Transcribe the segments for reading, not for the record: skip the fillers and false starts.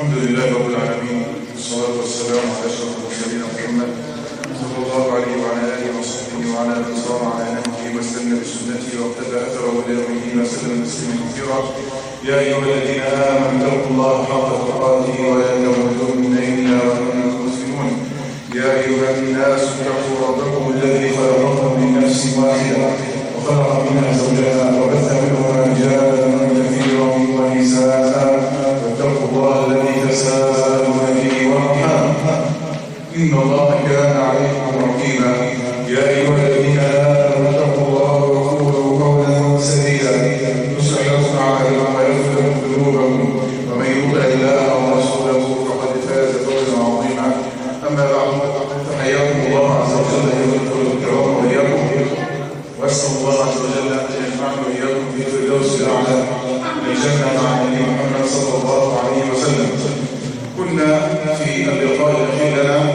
الحمد لله رب العالمين، والصلاة والسلام على أشرف المرسلين محمد صلى الله عليه وعلى آله وصحبه وعلى من صار على نهجه واستنى بسنته واقتدى أثره إلى يوم الدين وسلم تسليما كثيرا. يا أيها الذين آمنوا اتقوا الله حق تقاته ولا تموتن إلا وأنتم مسلمون. يا أيها الناس اتقوا ربكم الذي خلقكم من نفس واحدة وخلق منها زوجها وبث منهما رجالا كثيرا ونساء واتقوا الله الذي تساءلون به والأرحام إن الله كان عليكم رقيبا. يا أيها الذين آمنوا اتقوا الله وقولوا قولا سديدا يصلح لكم أعمالكم ويغفر لكم ذنوبكم ومن يطع الله ورسوله فقد فاز فوزا عظيما. أما بعد فحياكم الله عز وجل أيها الأخوة الكرام وإياكم، وأسأل الله عز وجل أن يجمعنا وإياكم في الفردوس الأعلى من الجنة مع النبي محمد صلى الله عليه وسلم. كنا في اللقاء الأخير لنا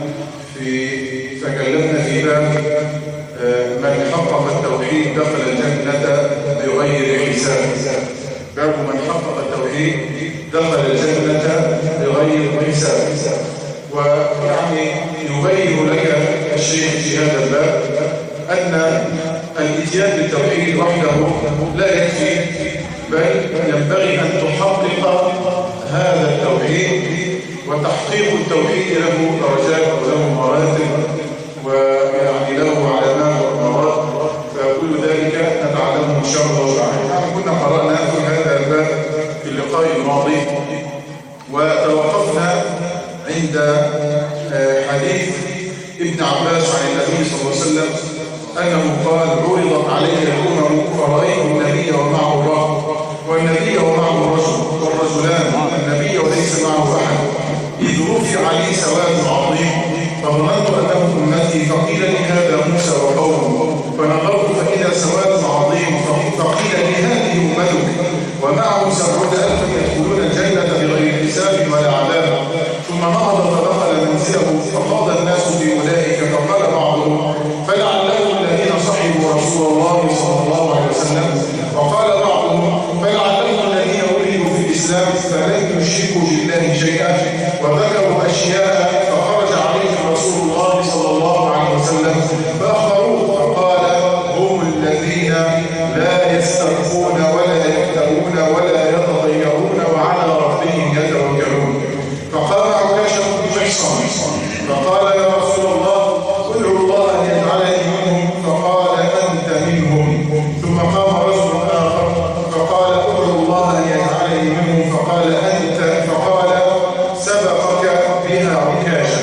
تكلمنا في باب من حقق التوحيد دخل الجنة بغير حساب. باب من حقق التوحيد دخل الجنة بغير حساب. ويعني يبين لك الشيخ في هذا الباب أن الإتيان بالتوحيد وحده لا يكفي، بل ينبغي أن تحقق هذا التوحيد، وتحقيق التوحيد له درجات وله مراتب ويعني له علامات وأمارات، فكل ذلك نتعلمه إن شاء الله تعالى. كنا قرأنا في هذا الباب في اللقاء الماضي وتوقفنا عند حديث ابن عباس عن النبي صلى الله عليه وسلم أنه قال: عرضت علي الأمم فرأيت النبي ومعه الرهط والنبي ومعه الرجل والرجلان والنبي وليس معه أحد، إذ رفع لي سواد عظيم فظننت أنه أمتي، فقيل لي هذا موسى وقومه، فنظرت فإذا سواد عظيم فقيل لي هذه أمتك ومعه 70,000 يدخلون الجنة بغير حساب ولا عذاب. ثم نهض فدخل منزله فقال الناس في أولئك، فقال بعضهم فلعلهم الذين صحبوا رسول الله صلى الله عليه وسلم، وقال بعضهم فلعلهم الذين ولدوا في الإسلام فلم يشركوا بالله شيئا، وذكروا أشياء فخرج عليهم رسول الله صلى الله عليه وسلم فأخبروه فقال: هم الذين لا يسترقون ولا يكتبون ولا يتطيرون وعلى ربهم يتوكلون. فقام عكاشة بن محصن فقال: يا رسول الله ادعو الله أن يجعلني منهم، فقال: أنت منهم. ثم قام رجل آخر فقال: ادعو الله أن يجعلني منهم، فقال: أنت. فقال: سبقك بها عكاشة.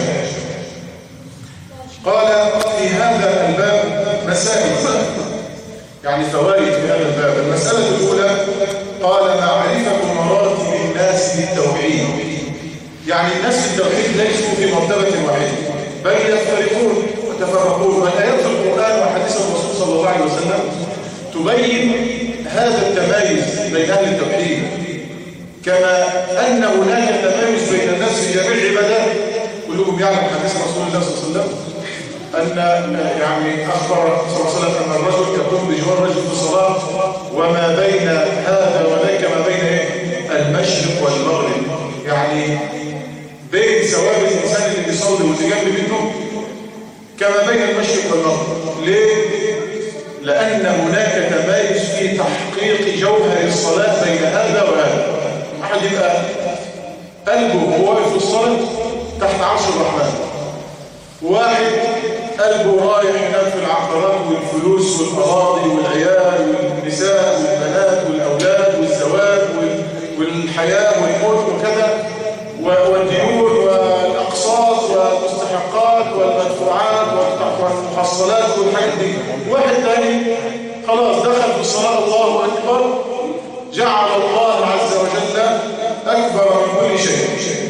قال في هذا الباب مسائل، يعني فوائد في هذا الباب. المسألة الأولى قال: معرفة مراتب الناس بالتوحيد. يعني الناس في التوحيد ليسوا في مرتبة واحدة، بل يفترقون وتفرقون. والآيات في القرآن وحديث الرسول صلى الله عليه وسلم تبين هذا التمايز بين أهل التوحيد، كما أن هناك تمايز بين الناس في جميع العبادات. كلكم يعلم حديث رسول الله صلى الله عليه وسلم أن يعني أخبر صلى الله عليه وسلم أن الرجل يقوم بجوار رجل في الصلاة، وما بين هذا وذاك ما بين المشرق والمغرب، يعني بين ثواب الإنسان اللي بيصلي واللي منه كما بين المشرق والمغرب. ليه؟ لأن هناك تمايز في تحقيق جوهر الصلاة بين هذا وهذا. أحد يبقى قلبه هو واقف في الصلاة تحت عرش الرحمن، واحد قلبه رايح هناك في العقارات والفلوس والأراضي والعيال والنساء والبنات والأولاد والزواج والحياة والموت وكذا والديون والأقساط والمستحقات والمدفوعات والمحصلات والحاجات دي. واحد ثاني خلاص دخل في الصلاة الله أكبر، جعل الله عز وجل أكبر من كل شيء،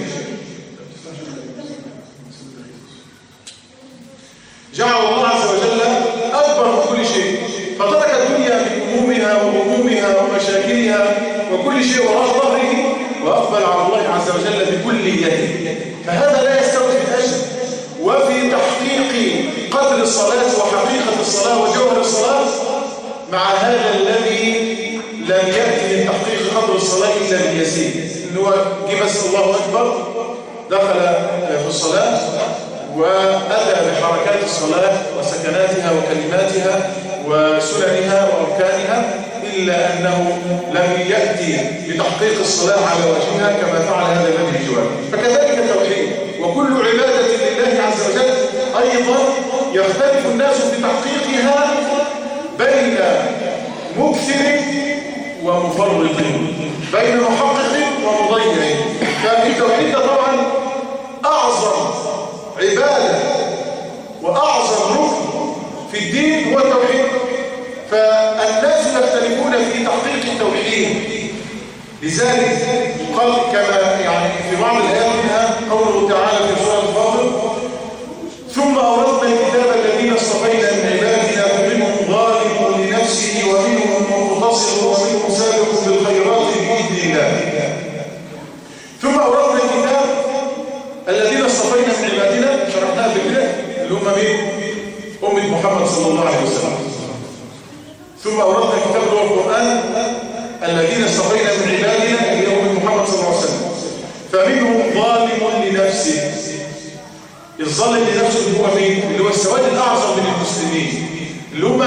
جعل الله عز وجل أكبر من كل شيء، فترك الدنيا بهمومها وغمومها ومشاكلها وكل شيء وراء ظهره، وأقبل على الله عز وجل بكليته. فهذا لا يستوي في الأجر وفي تحقيق قدر الصلاة وحقيقة الصلاة وجوهر الصلاة، مع هذا الذي لم يأتي من تحقيق قدر الصلاة إلا باليسير. إن هو جه بس الله أكبر دخل في الصلاة وأتى بحركات الصلاة وسكناتها وكلماتها وسننها وأركانها، إلا أنه لم يأتي بتحقيق الصلاة على وجهها كما فعل هذا الذي بجواره. فكذلك التوحيد وكل عبادة لله عز وجل أيضا يختلف الناس في تحقيقها بين مكثر ومفرط، بين محقق ومضيع. فالتوحيد طبعا أعظم عبادة وأعظم ركن في الدين هو التوحيد. فالناس يختلفون في تحقيق التوحيد، لذلك قال كما يعني في بعض الآيات منها قوله تعالى في سورة الفاطر: ثم أورثنا الكتاب الذين اصطفينا من عبادنا فمنهم ظالم لنفسه ومنهم مقتصد ومنهم سابق بالخيرات بإذن الله. ثم أورثنا الكتاب الذين اصطفينا من عبادنا، شرحناها في البداية، اللي هم مين؟ أمة محمد صلى الله عليه وسلم. ثم أورثنا الكتاب اللي هو القرآن الذين اصطفينا من عبادنا اللي هو أمة محمد صلى الله عليه وسلم. فمنهم ظالم لنفسه. الظالم لنفسه اللي هو مين؟ اللي هو السواد الأعظم من المسلمين، اللي هم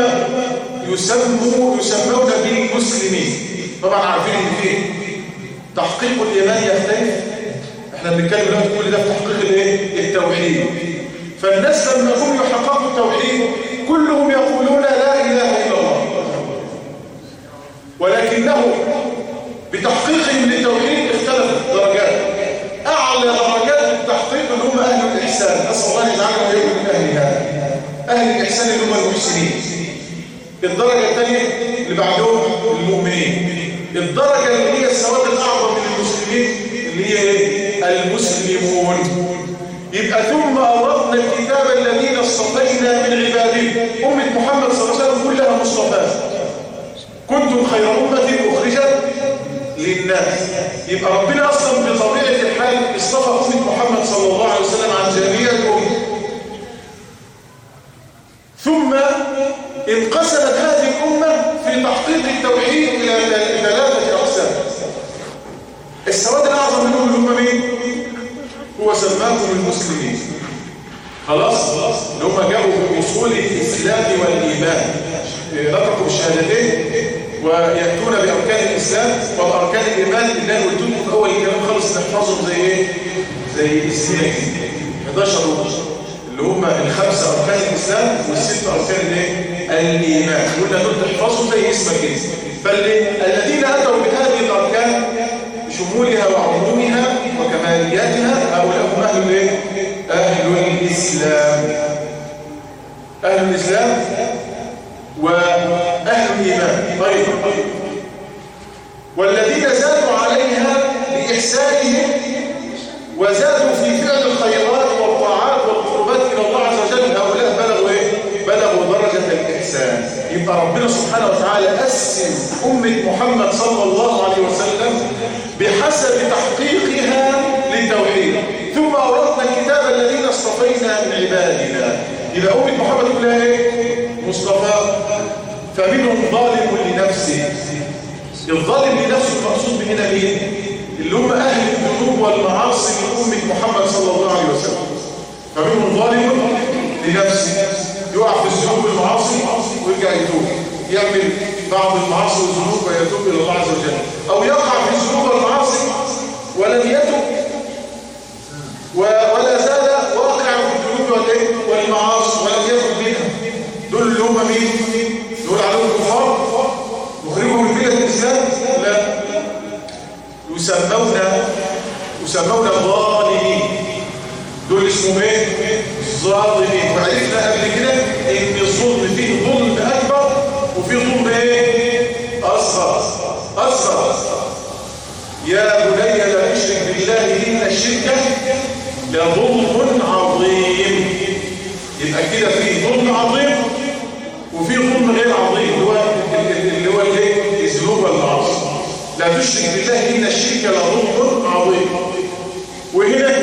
يسمون بالمسلمين. طبعا عارفين ان فيه تحقيق الإيمان يختلف. احنا بنتكلم دلوقتي كل ده في تحقيق الايه؟ التوحيد. فالناس لما يكونوا يحققوا التوحيد كلهم يقولون لا إله إلا الله، ولكنه بتحقيقهم للتوحيد اختلفت درجات. أعلى درجات التحقيق اللي هم أهل الإحسان، أسأل الله أن يجعلنا وإياكم من أهل هذا، أهل الإحسان اللي هم المحسنين. الدرجة الثانية اللي بعدهم المؤمنين. الدرجة اللي هي السواد الأعظم من المسلمين اللي هي المسلمون. يبقى ثم أورثنا الكتاب الذين اصطفينا من عبادنا. أمة محمد صلى الله عليه وسلم كلها مصطفات. كنتم خير أمة أخرجت للناس. يبقى ربنا أصلا بطبيعة الحال اصطفى أمة محمد صلى الله عليه وسلم عن جميع الأمم. ثم انقسمت هذه الأمة في تحقيق التوحيد إلى 3 أقسام. السواد الأعظم منهم اللي هم مين؟ هو سماكم المسلمين. خلاص؟ اللي هم جابوا بأصول الإسلام والإيمان، نطقوا الشهادتين ويأتون بأركان الإسلام وبأركان الإيمان اللي أنا قلت لكم في أول الكلام خالص نحفظهم زي إيه؟ زي اسمنا كده 11 اللي هم ال5 أركان الإسلام وال6 أركان الإيمان. قلنا دول تحفظهم زي اسمك كده. فالذين أتوا بهذه الأركان بشمولها وعمومها وكمالياتها هؤلاء هم أهل الإيه؟ أهل الإسلام. أهل الإسلام وأهل الإيمان أيضا. والذين زادوا عليها بإحسانهم وزادوا في فعل الخيرات والطاعات والقربات إلى الله عز وجل هؤلاء بلغوا إيه؟ بلغوا درجة الإحسان. يبقى ربنا سبحانه وتعالى قسم أمة محمد صلى الله عليه وسلم بحسب تحقيقها للتوحيد. ثم أورثنا الكتاب الذين اصطفينا من عبادنا. إذا أمة محمد كلها إيه؟ مصطفى. فمنهم ظالم لنفسه. الظالم لنفسه المقصود بهنا مين؟ اللي هم أهل الذنوب والمعاصي من أمة محمد صلى الله عليه وسلم. فمنهم ظالم لنفسه، يقع في الذنوب والمعاصي ويرجع يتوب، يعمل بعض المعاصي والذنوب ويتوب إلى الله عز وجل، أو يقع في الذنوب والمعاصي ولم يتوب ولا زال واقع في الذنوب والمعاصي ولم يتوب منها. دول اللي هم مين؟ دول عليهم كفار مخرجهم من ملة الإسلام؟ لا، يسمون الظالمين. دول اسمهم ايه؟ الظالمين. وعرفنا قبل كده ان الظلم فيه ظلم اكبر وفيه ظلم ايه؟ اصغر. يا بني لا تشرك بالله ان الشرك لظلم عظيم. يبقى كده فيه ظلم عظيم وفيه ظلم غير عظيم اللي هو الايه؟ الذنوب والمعاصي. لا تشرك بالله ان الشرك لظلم عظيم. وهنا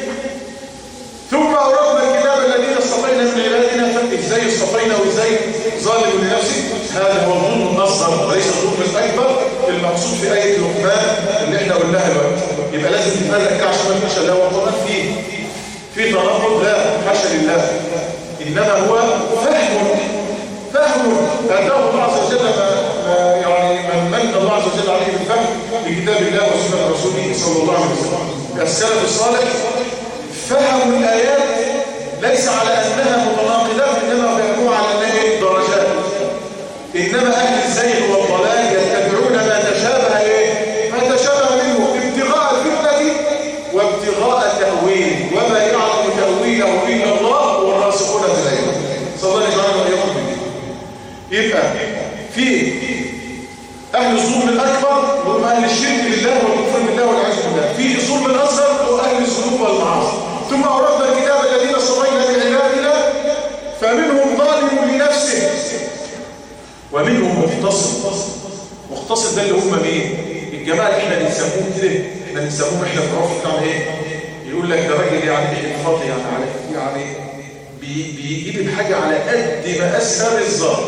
ثم أورثنا الكتاب الذين اصطفينا من عبادنا. ازاي اصطفينا وازاي ظالم لنفسه؟ هذا هو الظلم الأصغر وليس الظلم الأكبر المقصود في آية لقمان اللي احنا قلناها دلوقتي. يبقى لازم تفرق كده عشان ما تكونش لا هو القرآن في تناقض، لا حاشا لله، إنما هو فهم فأتاه الله عز وجل يعني من الله عز وجل عليه بالفهم لكتاب الله وسنة رسوله صلى الله عليه وسلم. السلف الصالح فهموا الآيات ليس على أنها متناقضات، إنما فهموها على أنها درجات. إنما أهل الزيغ والضلال يتبعون ما تشابه منه ابتغاء الفتنة وابتغاء تأويل، وما يعلم تأويله إلا الله والراسخون في العلم. صلى الله عليه وسلم. يبقى في أهل الظلم الأكبر وهم أهل الشرك بالله والكفر بالله والعياذ بالله، في الظلم الأصغر وأهل الذنوب والمعاصي. ثم أوردنا الكتاب الذين اصطفينا من عبادنا فمنهم ظالم لنفسه ومنهم مقتصد. ده اللي هم مين؟ الجماعة اللي احنا بنسموهم كده، احنا بنسموهم احنا في العرف بتاعنا ايه؟ يقول لك ده راجل يعني انفاضي، يعني بيجيب الحاجة على قد ما أسر الظاهر.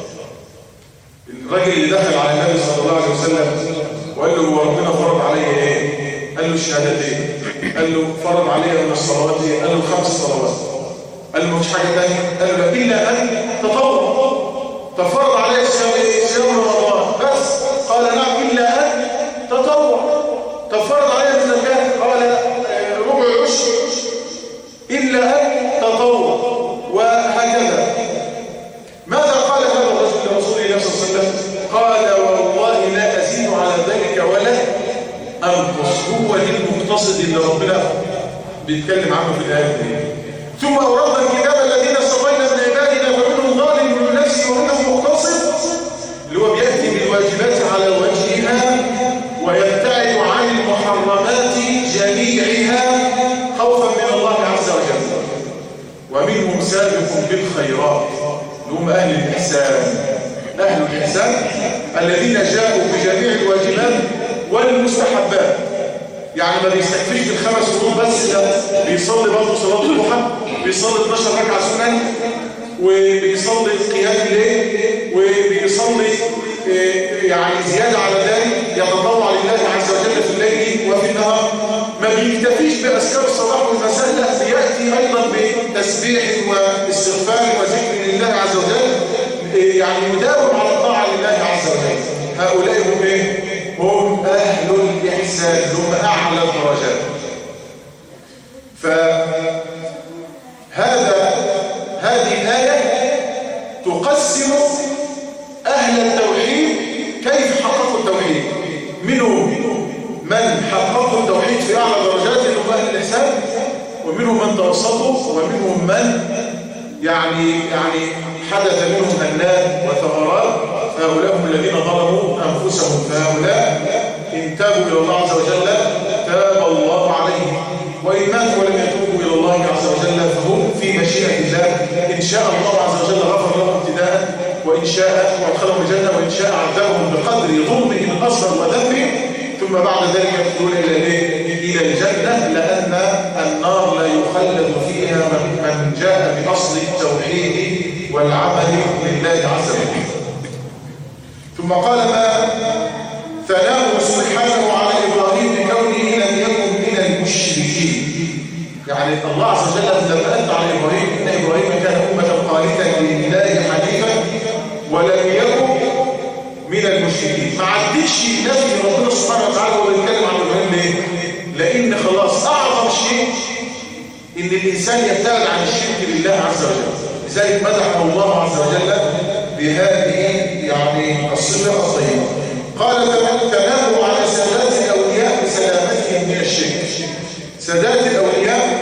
الراجل اللي دخل على النبي صلى الله عليه وسلم وقال له هو ربنا فرض عليه ايه؟ قال له الشهادتين. قال له فرض عليه من الصلوات ايه؟ قال له 5 صلوات. قال له مفيش حاجة تانية؟ قال له لا إلا أن تطوع. ففرض عليه صيام رمضان بس. قال نعم إلا أن تطوع. ففرض عليه الزكاة. قال ربع عشر إلا أن تطوع. وهكذا. ماذا قال هذا الرجل لرسول الله صلى الله عليه وسلم؟ قال والله لا أزيد على ذلك ولا أنقص. هو دي المقتصد اللي ربنا بيتكلم عنه في الآية دي. ثم أوردنا الكتاب الذين اصطفينا من عبادنا فمنهم ظالم لنفسه ومنهم مقتصد، اللي هو بيأتي بالواجبات على وجهها ويبتعد عن المحرمات جميعها خوفا من الله عز وجل. ومنهم سابق بالخيرات، اللي هم أهل الإحسان الذين جاءوا بجميع الواجبات والمستحبات. يعني ما بيستكفيش بال5 فروض بس، لا بيصلي برضه صلاة الضحى، بيصلي 12 ركعة سنن، وبيصلي قيام الليل، وبيصلي يعني زيادة على ذلك يتطوع لله عز وجل في الليل وفي النهار. ما بيكتفيش بأذكار الصباح والمساء، لا بيأتي أيضا بتسبيح واستغفار وذكر لله عز وجل، يعني يداوم على الطاعة لله عز وجل. هؤلاء هم ايه؟ هم أهل الإحسان، هم أعلى الدرجات. هذه الآية تقسم أهل التوحيد كيف حققوا التوحيد. منهم من حققوا التوحيد في أعلى درجات اللي هم أهل الإحسان، ومنهم من توسطوا، ومنهم من يعني حدث منهم هنات وثغرات، فهؤلاء هم الذين ظلموا أنفسهم. فهؤلاء إن تابوا إلى الله عز وجل تاب الله عليهم، وإن ماتوا ولم يتوبوا إلى الله عز وجل فهم في مشيئة الله. إن شاء الله عز وجل غفر لهم ابتداء، وإن شاء وادخلهم الجنة، وإن شاء عذبهم بقدر ظلمهم الأصغر وذنبهم، ثم بعد ذلك يدخلون إلى الجنة، لأن النار لا يخلد فيها من جاء بأصل التوحيد والعمل لله عز وجل. ثم قال ما ثناه سبحانه على إبراهيم بكونه لم يكن من المشركين. يعني الله عز وجل لما أثنى على إبراهيم إن إبراهيم كان أمة قانتا لله حنيفا ولم يكن من المشركين. ما عدتش نفي ربنا سبحانه وتعالى وهو بيتكلم عن إبراهيم ليه؟ لأن خلاص أعظم شيء إن الإنسان يبتعد عن الشرك لله عز وجل. لذلك مدحه الله عز وجل بهذه يعني الصفة الطيبة. قال تناموا على سادات الأولياء بسلامتهم من الشرك. سادات الأولياء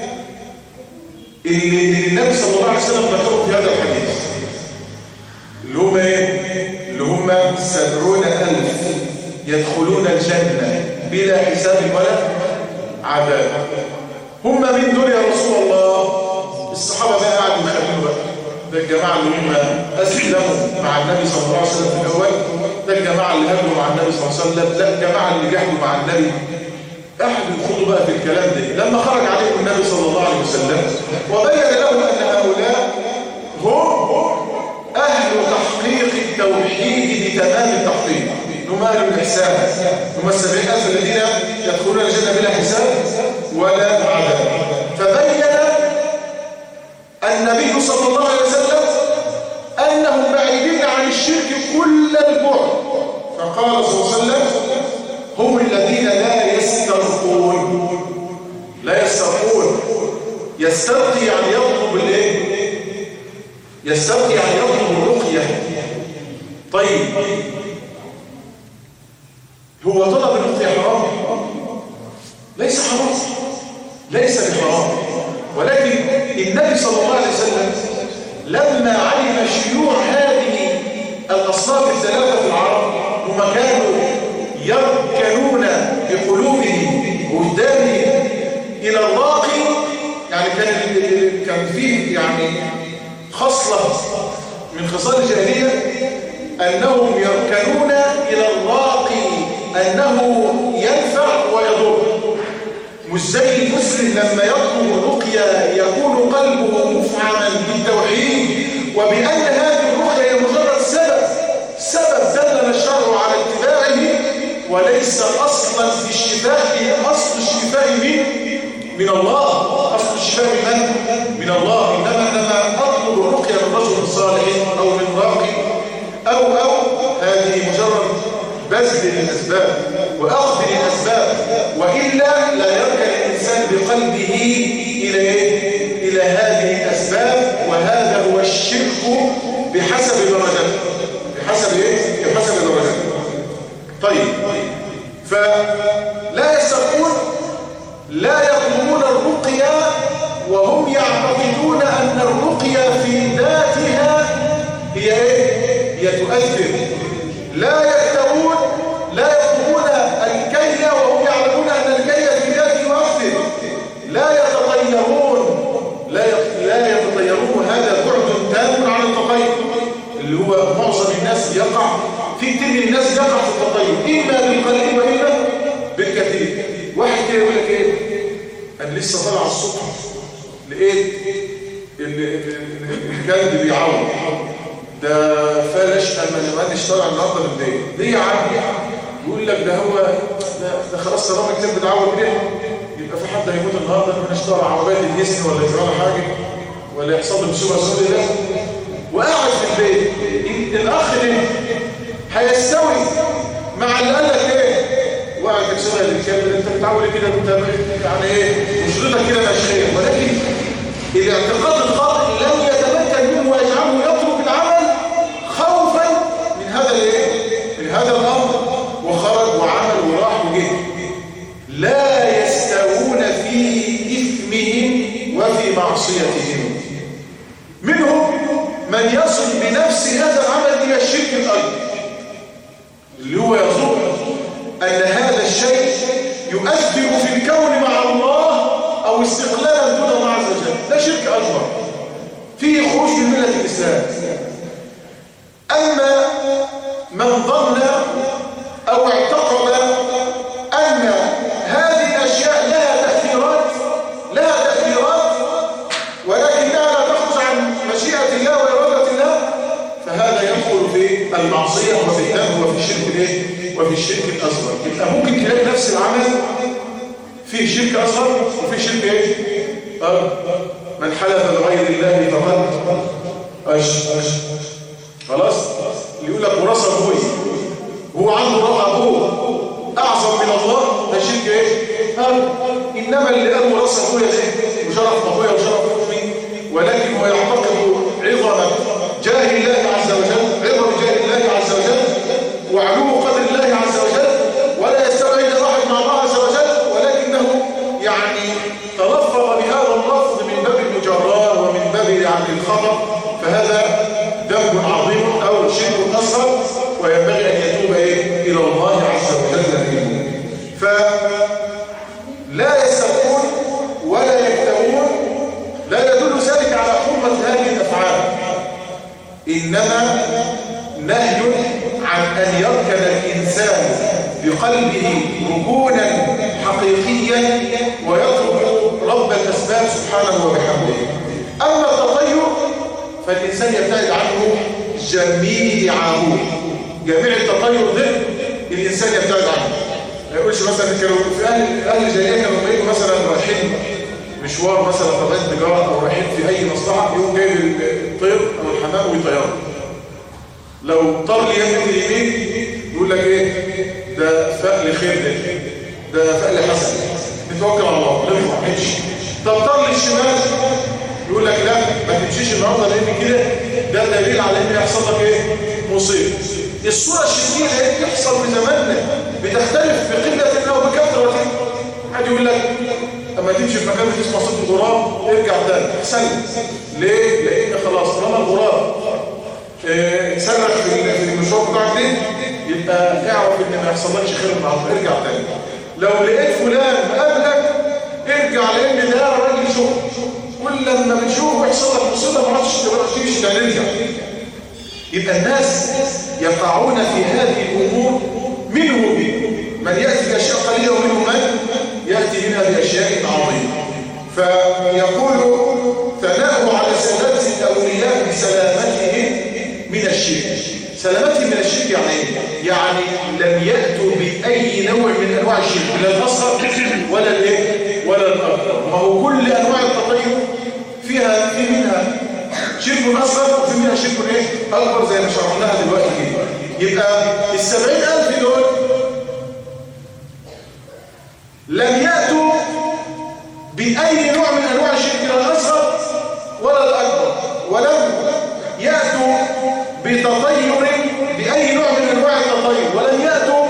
اللي النبي صلى الله عليه وسلم ذكروا في هذا الحديث، اللي هم ايه؟ اللي هم 70,000 يدخلون الجنة بلا حساب ولا عذاب. هم من دول يا رسول الله؟ الصحابة بقى قاعدوا يخلوا بقى، ده الجماعة اللي هم أسلموا مع النبي صلى الله عليه وسلم في الأول، ده الجماعة اللي هاجروا مع النبي صلى الله عليه وسلم، لا الجماعة اللي جاهدوا مع النبي. احنا يخوضوا بقى في الكلام ده لما خرج عليهم النبي صلى الله عليه وسلم وبين لهم أن هؤلاء هم أهل تحقيق التوحيد بتمام التحقيق. نمال الإحسان، هم 70,000 الذين يدخلون الجنة بلا حساب ولا عذاب. فبين النبي صلى الله عليه وسلم أنهم بعيدين عن الشرك كل البعد، فقال صلى الله عليه وسلم هم الذين لا يسترقون. لا يسترقون، يسترقي يعني يطلب الايه؟ يسترقي يعني يطلب الرقية. طيب هو طلب الرقية حرام؟ ليس حرام، ليس بحرام، ولكن النبي صلى الله عليه وسلم لما علم شيوع هذه الأصناف الثلاثة في العرب، هم كانوا يركنون بقلوبهم وجدانهم إلى الراقي، يعني كان فيه يعني خصلة من خصال الجاهلية أنهم يركنون إلى الراقي أنه ينفع ويضر. مش زي المسلم لما يطلب رقية يكون قلبه مفعما بالتوحيد وبأن هذه الرقية هي مجرد سبب دلنا الشرع على اتباعه، وليس أصلا في الشفاء. أصل الشفاء من الله، أصل الشفاء من الله. إنما أطلب الرقية من رجل صالح أو من راقي أو هذه مجرد بذل للأسباب وأخذ للأسباب، وإلا لا يركن الإنسان بقلبه إلى هذه الأسباب، وهذا هو الشرك بحسب درجته. بحسب درجته. طيب، فلا يسترقون، لا يطلبون الرقية وهم يعتقدون أن الرقية في ذاتها هي تؤثر. لا يكتوون، لا يطلبون الكي وهم يعلمون أن الكي في ذاته يؤثر. لا يتطيرون، لا يتطيرون، هذا بعد تام عن التطير اللي هو معظم الناس يقع في. كتير من الناس يقع في التطير إما بالقليل وإما بالكثير. واحد كده يقول لك ايه، انا لسه طالع الصبح لقيت الكلب بيعوض، ده فلش اما مانيش طالع النهارده بالليل. ليه يا عم؟ يقول لك ده هو ده خلاص طالما الكلب بيتعوض ليه؟ يبقى في حد هيموت النهارده مانيش طالع عربيه الجسم ولا يجرى له حاجه ولا يحصل له مصيبه سوداء ده، وقاعد في البيت. الاخ ده هيستوي مع اللي قال لك ايه؟ وقعد تكسرها للكلب، انت بتعول كده، انت يعني ايه وشرطك كده مش خير. ولكن الاعتقاد الخاطئ لم يتمكن منه ويجعله يترك العمل خوفا من هذا من هذا الامر، وخرج وعمل وراح وجه. لا يستوون في اثمهم وفي معصيتهم. منهم من يصل بنفس هذا العمل الى الشرك الاكبر، اللي هو يظن أن هذا الشيء يؤثر في الكون مع الله أو استقلالا دون الله عز وجل. ده شرك أكبر فيه خروج من ملة الإسلام. أما من ظن أو اعتقد أن هذه الأشياء لها تأثيرات ولكنها لا تخرج عن مشيئة الله وإرادة الله، فهذا يدخل في المعصية وفي الذنب وفي الشرك وفي الشرك الأصغر. يبقى ممكن تلاقي نفس العمل فيه شرك أصغر وفيه شرك من حلف بغير الله فقد خلاص. اللي يقول لك وراث ابوي وهو عنده روح ابوه اعظم من الله، ده شرك انما اللي قال وراث ابويا ده وشرف ابويا وشرف امي، ولكن هو يعتقد عظمه جاه الله عز وجل، عظم جاه الله عز وجل وعلو قدر الله عز وجل، ولا يستوعب واحد مع الله عز وجل، ولكنه يعني تلفظ بهذا اللفظ من باب المجراه ومن باب يعني الخطأ، فهذا ذنب عظيم او شرك اصغر، وينبغي ان يتوب الى الله عز وجل منه. فلا يسترقون ولا يكتوون، لا يدل ذلك على حرمه هذه الافعال، انما نهي عن ان يركن الانسان بقلبه ركونا حقيقيا ويطلب رب الاسباب سبحانه وبحمده. اما التطير فالإنسان يبتعد عنه جميع التطير ده الإنسان يبتعد عنه. ما يقولش مثلا كانوا في أهل الجاهلية كانوا بيجوا مثلا رايحين مشوار مثلا طبيعة تجارة أو رايحين في أي مصلحة، يقوم جايب الطير أو الحمام ويطيره. لو طار لي يمين اليمين يقول لك إيه؟ ده فأل خير، ده فأل حسن، نتوكل على الله نرفع نمشي. طب طار لي الشمال يقول لك لا ما تمشيش النهارده لأن كده ده دليل على إن يحصل لك إيه؟ مصيبة. الصورة الشديدة اللي بتحصل في زماننا بتختلف بقلة أو بكثرة. حد يقول لك اما تمشي في مكان فيه اسمه صوت الغراب ارجع تاني احسن. ليه؟ لان خلاص طالما الغراب سرق في المشوار بتاعك دي يبقى اعرف ان ما يحصلكش خير النهارده، ارجع تاني. لو لقيت فلان قبلك ارجع لان ده راجل شغل، كل لما بتشوفه يحصل لك مصيبه ما عادش تمشي تاني ارجع. يبقى الناس يقعون في هذه الامور، منهم من ياتي باشياء قليله ومنهم من يأتي منها بأشياء عظيمة. فيقول ثناء على سادات الأولياء بسلامتهم من الشرك. سلامتهم من الشرك يعني ايه؟ يعني لم يأتوا بأي نوع من أنواع الشرك، لا الأصغر ولا الايه ولا الأكبر. ما هو كل أنواع التطير فيها في منها شرك أصغر وفي منها شرك ايه أكبر زي ما شرحناها دلوقتي كده. يبقى 70,000 دول لم يأتوا بأي نوع من أنواع الشرك لا الأصغر ولا الأكبر، ولم يأتوا بتطير بأي نوع من أنواع التطير، ولم يأتوا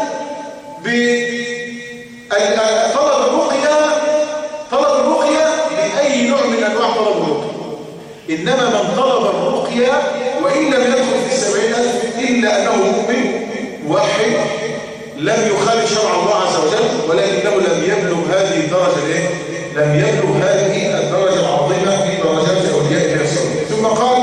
طلب الرقية بأي نوع من أنواع طلب الرقية. إنما من طلب الرقية وإن لم يدخل في 70,000 إلا أنه مؤمن موحد لم يخالف شرع الله عز وجل، ولكنه لم يبلغ هذه الدرجة الايه؟ لم يبلغ هذه الدرجة العظيمة من درجات أولياء الله الصالحين. ثم قال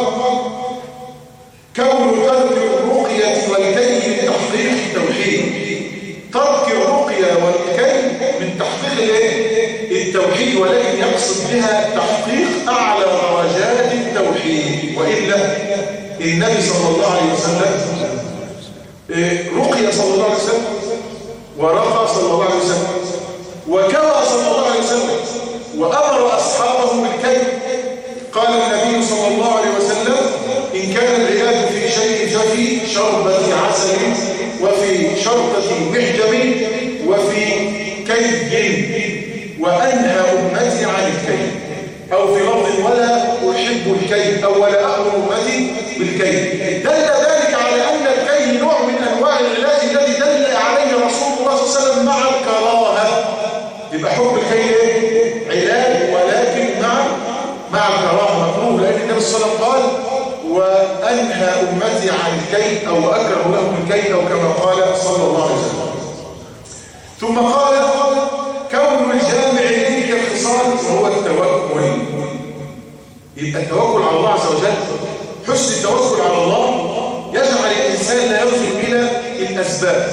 كون ترك الرقية والكي من تحقيق التوحيد. ترك الرقية والكي من تحقيق الايه؟ التوحيد، ولكن يقصد بها تحقيق أعلى درجات التوحيد. وإلا النبي صلى الله عليه وسلم رقي صلى الله عليه وسلم ورقى صلى الله عليه وسلم وكوى صلى الله عليه وسلم وأمر أصحابه بالكي. قال النبي صلى الله عليه وسلم إن كان العلاج في شيء ففي شربة عسل وفي شرطة محجم وفي كي، وأنهى أمتي عن الكي. أو في لفظ ولا أحب الكي أو ولا أأمر أمتي بالكي. دل ذلك على أن الكي نوع من أنواع العلاج الذي دل عليه رسول الله صلى الله عليه وسلم مع الكراهة. يبقى حكم الكي علاج ولكن مع الكراهة مكروه، لأن النبي صلى الله عليه وسلم قال وأنهى أمتي عن الكي أو أكره لهم الكي أو كما قال صلى الله عليه وسلم. ثم قال كون الجامع لتلك الخصال وهو التوكل. يبقى التوكل على الله عز وجل، حسن التوكل على الله يجعل الإنسان لا ينظر إلى الأسباب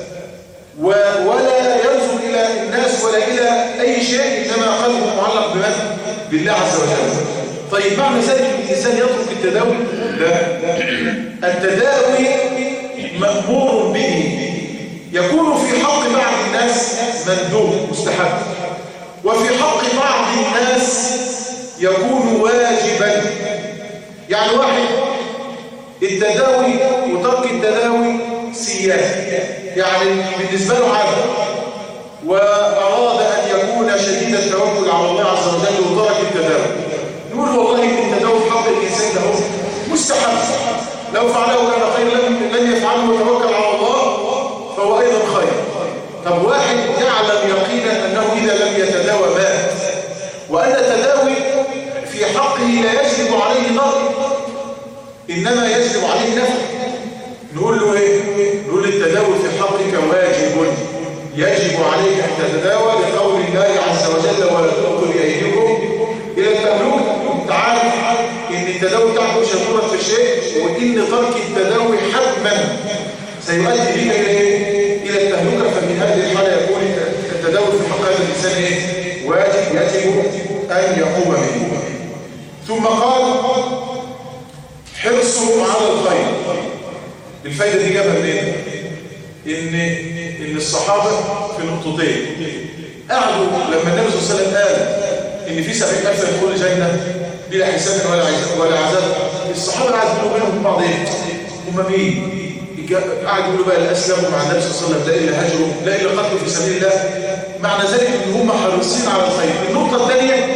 ولا ينظر إلى الناس ولا إلى أي شيء، إنما قلبه معلق بمن؟ بالله عز وجل. طيب معنى ذلك الإنسان يترك التداوي؟ لا، التداوي مأمور به، يكون في حق بعض الناس مندوب مستحب، وفي حق بعض الناس يكون واجبا. يعني واحد التداوي وترك التداوي سياسي، يعني بالنسبة له عادة، وأراد أن يكون شديد التوكل على الله عز وجل وترك التداوي، نقول والله إن التداوي في حق الإنسان له مستحب، لو فعله كان خير، لن يفعله وتوكل على الله فهو أيضا خير. طب واحد يعلم يقينا أنه إذا لم يتداوى مات، وأن التداوي في حقه لا يجلب عليه ضرر إنما يجلب عليه نفع، نقول له إيه؟ نقول التداوي في حقك واجب، يجب عليك أن تتداوى لقول الله عز وجل ولا تلقوا بأيديكم إلى التهلكة. أنت عارف إن التداوي بتاعك مش هيضرك في شيء، وإن ترك التداوي حتما سيؤدي بك إلى التهلكة. ففي هذه الحالة يكون التداوي في حق هذا الإنسان إيه؟ واجب يجب أن يقوم به. ثم قال حرصه على الخير. الفايدة دي جابها منين؟ إن الصحابة في نقطتين قعدوا لما النبي صلى الله عليه وسلم قال إن في 70,000 يدخلوا الجنة بلا حساب ولا عذاب. الصحابة قعدوا يقولوا بينهم بعض إيه؟ هم مين؟ قعدوا يقولوا بقى اللي أسلموا مع النبي صلى الله عليه وسلم، لا إلا هجروا، لا إلا قتلوا في سبيل الله. معنى ذلك إن هم حريصين على الخير. النقطة الثانية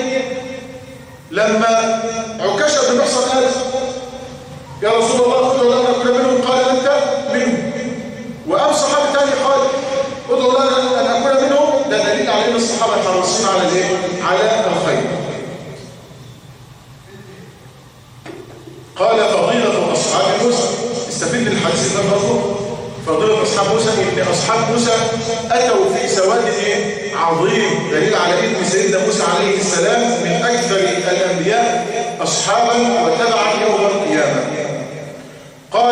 لما عكاشة بن محصن قال يا رسول الله ادعو لنا نكون منهم، قال أنت منهم. وقام صحابي ثاني قال ادعو لنا أن أكون منهم. ده دليل على أن الصحابة حريصين على الإيه؟ على الخير. قال فضيلة أصحاب موسى، استفيد من الحديث ده برضه. فضيلة أصحاب موسى إن أصحاب موسى أتوا في سواد عظيم، دليل على إن سيدنا موسى عليه السلام من أكثر الأنبياء أصحابا وتبعا يوم القيامة. قال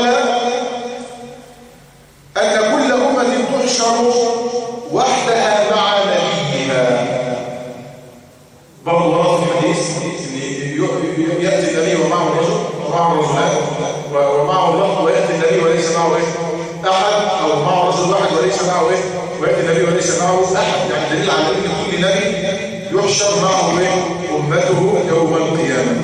أن كل أمة تحشر وحدها مع نبيها. برضه ورد في الحديث إن يأتي النبي ومعه الرجل ومعه الرجلان ومعه الله، ويأتي النبي وليس معه أحد، أو معه رجل واحد وليس معه ويأتي النبي وليس معه أحد. يعني دليل على أن كل نبي يحشر معه أمته يوم القيامة.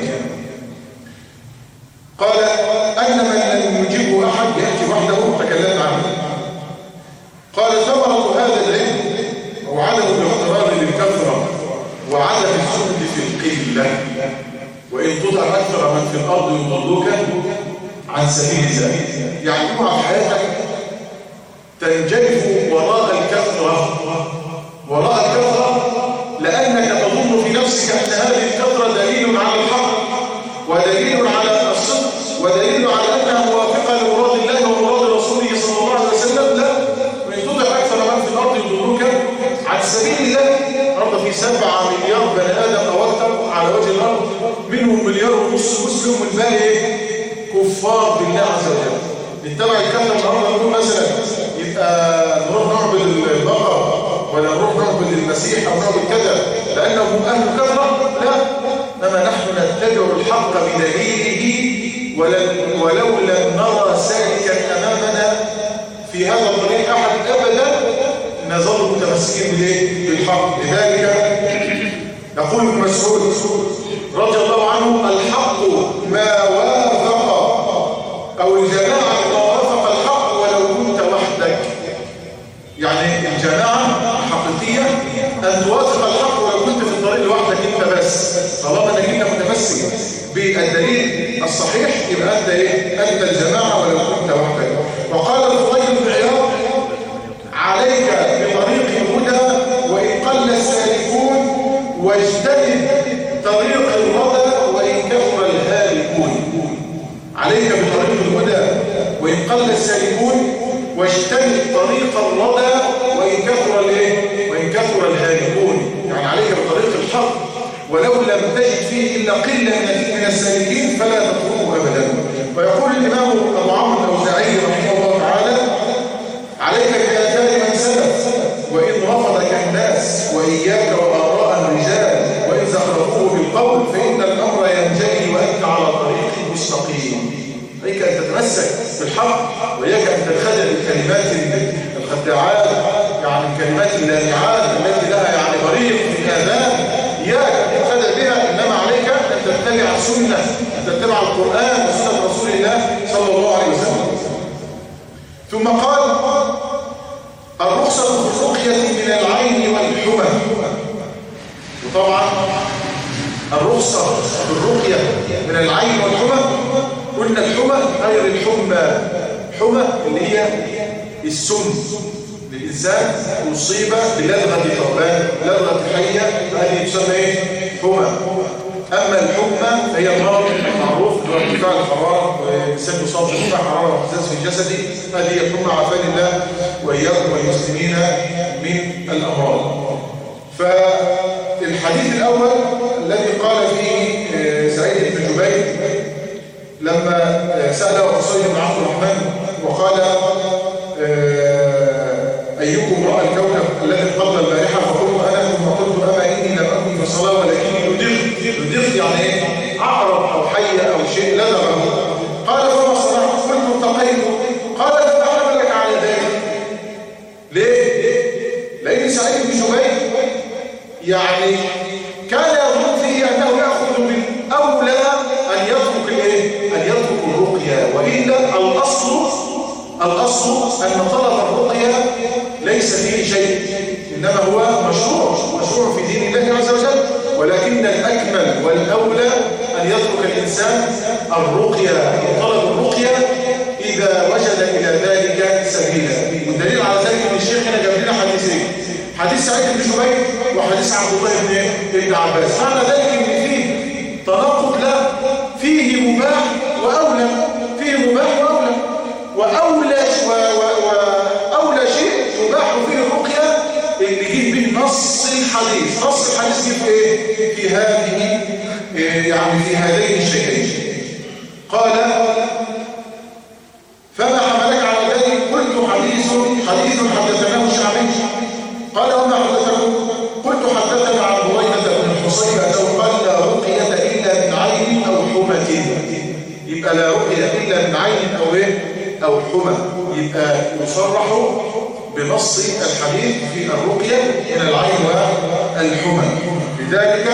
قال أن من لم يجيبه أحد يأتي وحده، تكلمنا عنه. قال ثمرة هذا العلم هو عدم الاغترار بالكثرة وعدم الزهد في القلة، وإن تطع أكثر من في الأرض يضلوك عن سبيل الله. يعني اوعى في حياتك تنجرف وراء الكثرة لأنك تظن في نفسك أن هذه الكثرة دليل على الحق ودليل على الصدق ودليل على أنها موافقة لمراد الله ومراد رسوله صلى الله عليه وسلم. لا، وإن تطع أكثر من في الأرض يضلوك عن سبيل الله. الأرض في 7 مليار بني آدم أو أكثر على وجه الأرض، منهم 1.5 مليار مسلم والباقي كفار بالله عز وجل. نتبع الكلام النهارده نقول مثلا يبقى نروح نعبد البقر ولا نروح نعبد المسيح او نعبد كذا لانهم اهل كثره. لا، انما نحن نتبع الحق بدليله ولو لم نرى سالكا امامنا في هذا الطريق احد ابدا نظل متمسكين بالحق. لذلك يقول ابن مسعود رضي الله عنه الحق ما وافق أو الجماعة ما وافق الحق ولو كنت وحدك. يعني الجماعة الحقيقية أن توافق الحق ولو كنت في الطريق لوحدك أنت بس، طالما أنك أنت متمسك بالدليل الصحيح يبقى أنت أنت الجماعة ولو كنت وحدك. وقال الفضيل بن عياض عليك بطريق الهدى وإن قل السالكون واجتنب طريق الردى وإن كثر الهالكون. عليك بطريق الهدى وإن قل السالكون واجتنب طريق الردى وإن كثر الهالكون. يعني عليك بطريق الحق ولو لم تجد فيه إلا قلة من السالكين فلا تطلبه أبدا. ويقول الإمام أبو عمرو الأوزاعي رحمه الله تعالى عليك بآثار من سلف وإن رفضك الناس وإياك وآراء الرجال وإن زخرفوه بالقول فإن الأمر ينجلي وأنت على طريق مستقيم. عليك أن تتمسك بالحق وإياك أن تنخدع بالكلمات الخداعات، يعني الكلمات اللامعات التي لها يعني بريق في الآذان، إياك أن تنخدع بها، إنما عليك أن تتبع السنة، أن تتبع القرآن وسنة رسول الله صلى الله عليه وسلم. ثم قال الرخصة في الرقية من العين والحمى. وطبعا الرخصة في الرقية من العين والحمى قلنا الحمى غير الحمى. حمى اللي هي السم للإنسان أصيب بلدغة ثعبان لدغة حية هذه تسمى حمى. أما الحمى فهي المرض المعروف بارتفاع الحرارة والإنسان يصاب بارتفاع حرارة واهتزاز في جسده، هذه هي الحمى عافاني الله وإياكم والمسلمين من الأمراض. فالحديث الأول الذي قال فيه سعيد بن جبير لما سأله حسين بن عبد الرحمن وقال أيكم رأى الكوكب الذي قبل البارحة فقلت أنا ثم قلت أما إني لم أكن في الصلاة ولكني لدغت يعني إيه؟ عقرب أو حية أو شيء لدغه. قال فما صنعت؟ قلت التقيت. قال فما حملك على ذلك؟ يعني كان يظن فيه أنه يأخذ من أولى أن يترك الإيه؟ أن يترك الرقية، وإلا الأصل أن طلب الرقية ليس فيه شيء، إنما هو مشروع في دين الله عز وجل، ولكن الأكمل والأولى أن يترك الإنسان الرقية وطلب الرقية إذا وجد إلى ذلك سبيلا. والدليل على ذلك أن الشيخ هنا جاب لنا حديثين، حديث سعيد بن جبير وحديث عبد الله بن عباس. معنى ذلك أن فيه تناقض، لا فيه مباح وأولى، فيه مباح وأولى وأولى شيء يباح فيه الرقية اللي جه به نص الحديث. نص الحديث جه في إيه؟ في هذه يعني في هذين الشيئين. قال فما حملك على ذلك؟ قلت حديث حدثناه الشعبي. قال وما حدثه؟ قلت حدثنا عن بريدة بن الحصيب أنه قال لا رقية إلا من عين أو حمى. يبقى لا رقية إلا من عين أو إيه؟ أو حمى. يبقى يصرح بنص الحديث في الرقية من العين والحمى. لذلك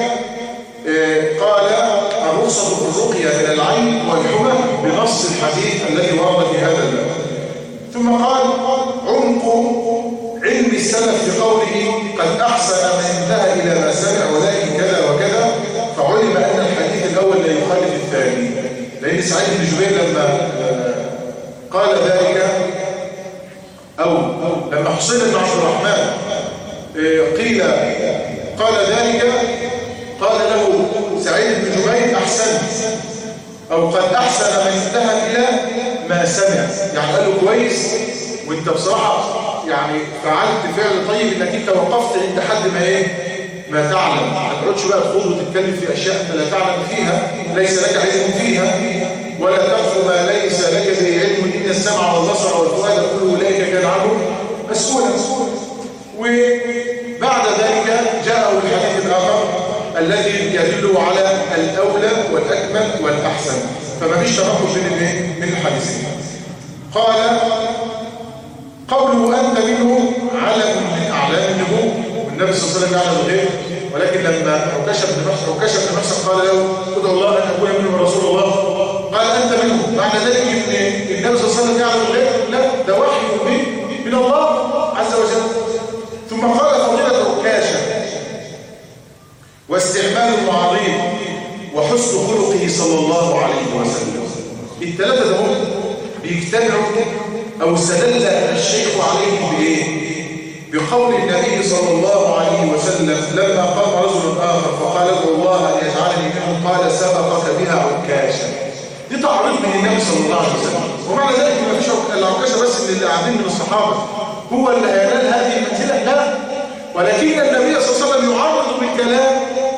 قال الرخصة في الرقية من العين والحمى بنص الحديث الذي ورد في هذا الباب. ثم قال عمق علم السلف في قوله قد أحسن من انتهى إلى ما سمع ولكن كذا وكذا، فعلم أن الحديث الأول لا يخالف الثاني. لأن سعيد بن جبير لما قال ذلك، أو لما حسين بن عبد الرحمن قيل قال ذلك، قال له سعيد بن جبير أحسن، أو قد أحسن من انتهى إلى ما سمع. يعني قال له كويس، وانت بصراحة يعني فعلت فعل طيب انك انت وقفت عند حد ما تعلم. ما تقعدش بقى تخوض وتتكلم في أشياء انت لا تعلم فيها، ليس لك علم فيها، ولا تقف ما ليس لك به علم، إن السمع والبصر والفؤاد كل أولئك كان عنه مسؤولا. وبعد ذلك جاءه الحديث الآخر الذي يدل على الأولى والأكمل والأحسن، فما فيش تناقض من الحديثين. قال قوله أنت منه علم من أعلام النبوة، والنبي صلى الله عليه وسلم يعلم الغيب، ولكن لما عكاشة بن محصن قال له ادعو الله أن أكون منه رسول الله، قال أنت منه. معنى ذلك أن النبي صلى الله عليه وسلم يعلم الغيب؟ لا، ده وحي من الله عز وجل. ثم قال فضيلة عكاشة واستعمال المعاريض وحسن خلقه صلى الله عليه وسلم. الثلاثة دول بيجتمعوا، أو استدل الشيخ عليه بإيه؟ بقول النبي صلى الله عليه وسلم لما قام رجل آخر فقال ادعو الله أن يجعلني منهم، قال سبقك بها عكاشة. دي تعريض من النبي صلى الله عليه وسلم. ومعنى ذلك ما فيش العكاشة بس اللي قاعدين من الصحابة هو اللي هينال هذه المنزلة، لا، ولكن النبي صلى الله عليه وسلم يعرض بالكلام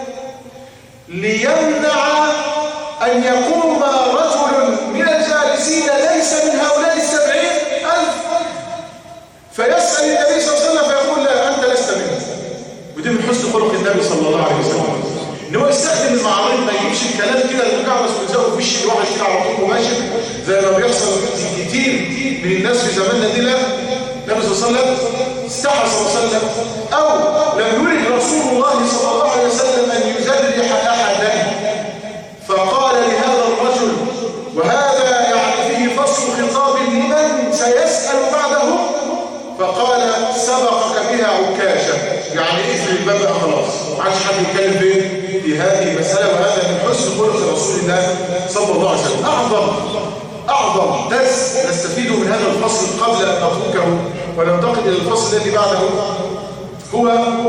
ليمنع أن يقوم رجل من الجالسين ليس من هؤلاء 70,000 فيسأل النبي صلى الله عليه وسلم فيقول لا أنت لست منه. ودي من حسن خلق النبي صلى الله عليه وسلم إن هو يستخدم المعارض، ما يجيبش الكلام كده اللي قاعد يزوق وش الواحد كده على طول مباشر زي ما بيحصل كتير من الناس في زماننا دي. لا، النبي صلى الله عليه وسلم استحى صلى الله عليه وسلم، أو لم يرد رسول الله صلى الله عليه وسلم أن يجرح أحدا فقال لهذا الرجل، وهذا يعني فيه فصل خطاب لمن سيسأل بعده، فقال سبقك بها عكاشة، يعني اقفل الباب بقى خلاص، ما عادش حد يتكلم في هذه المسألة. وهذا من حسن خلق رسول الله صلى الله عليه وسلم. أعظم درس نستفيده من هذا الفصل قبل أن نتركه وننتقل إلى الفصل الذي بعده هو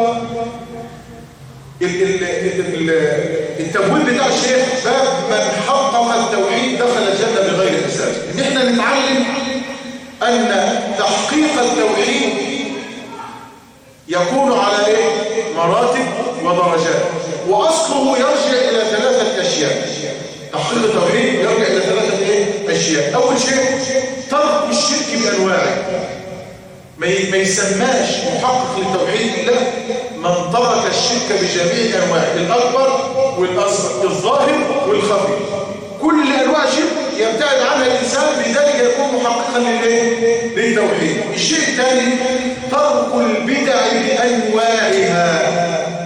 التمويل بتاع الشيخ باب من حقق التوحيد دخل الجنة بغير حساب. إن احنا نتعلم أن تحقيق التوحيد يكون على إيه؟ مراتب ودرجات، وأصله يرجع إلى 3 أشياء. تحقيق التوحيد يرجع إلى 3 أشياء. أول شيء ترك الشرك بأنواعه. ما يسماش محقق للتوحيد إلا من ترك الشرك بجميع أنواعه، الأكبر والأصغر، الظاهر والخفي. كل أنواع الشرك يبتعد عنها الإنسان، لذلك يكون محققا للتوحيد. الشيء الثاني ترك البدع بأنواعها.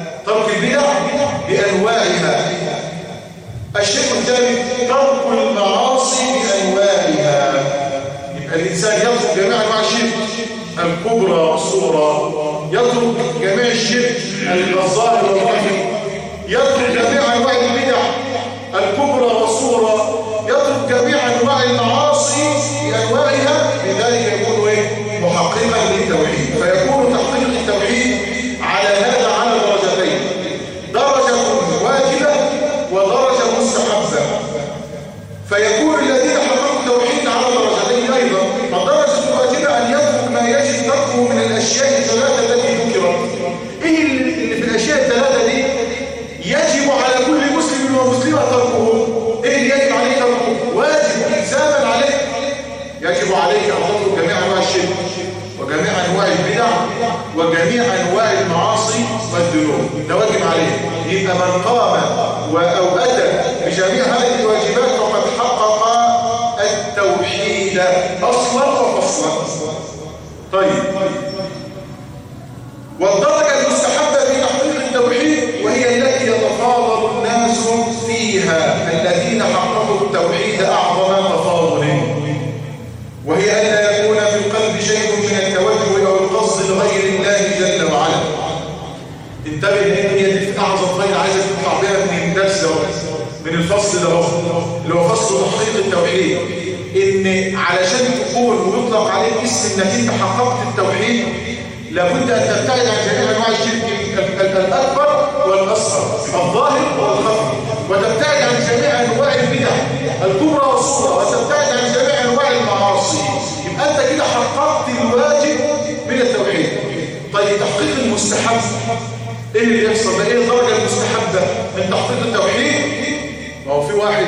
الثالث ترك المعاصي بأنواعها. يبقى الإنسان يترك جميع أنواع الشرك الكبرى والصغرى، يترك جميع الشرك الظاهر والخفي، يترك جميع أنواع البدع الكبرى والصغرى، يترك جميع أنواع المعاصي بأنواعها. لذلك يكون محققا للتوحيد. فيكون تحقيق التوحيد على هذا على درجتين، درجة واجبة ودرجة مستحبة. فيكون الذين حققوا التوحيد على درجتين أيضا. فالدرجة الواجبة أن يترك ما يجب تركه من الأشياء الثلاثة التي ذكرت. إيه اللي في الأشياء الثلاثة دي يجب على كل مسلم ومسلمة تركه؟ إيه اللي يجب عليه تركه؟ واجب إلزاما عليك. يجب عليك أن تترك جميع أنواع الشرك وجميع أنواع البدع وجميع أنواع المعاصي والذنوب. ده واجب عليه. يبقى من قام أو أتى بجميع هذه الواجبات فقد حقق التوحيد أصلا وفصلا. طيب، والدرجة المستحبة في تحقيق التوحيد وهي التي يتفاضل الناس فيها، الذين حققوا التوحيد أعظم تفاضل، وهي أن لا يكون في القلب شيء من التوجه أو القصد لغير الله جل وعلا. انتبه لأن هي دي أعظم خير عايزة تطلع بها من الدرس من الفصل ده اللي هو فصل تحقيق التوحيد. إن علشان تكون ويطلق عليك اسم إنك أنت حققت التوحيد لابد أن تبتعد عن جميع أنواع الشرك الأكبر والأصغر الظاهر والخفي، وتبتعد عن جميع أنواع البدع الكبرى والصغرى، وتبتعد عن جميع أنواع المعاصي. يبقى أنت كده حققت الواجب من التوحيد. طيب، تحقيق المستحب إيه اللي يحصل ده؟ إيه الدرجة المستحبة من تحقيق التوحيد؟ ما هو في واحد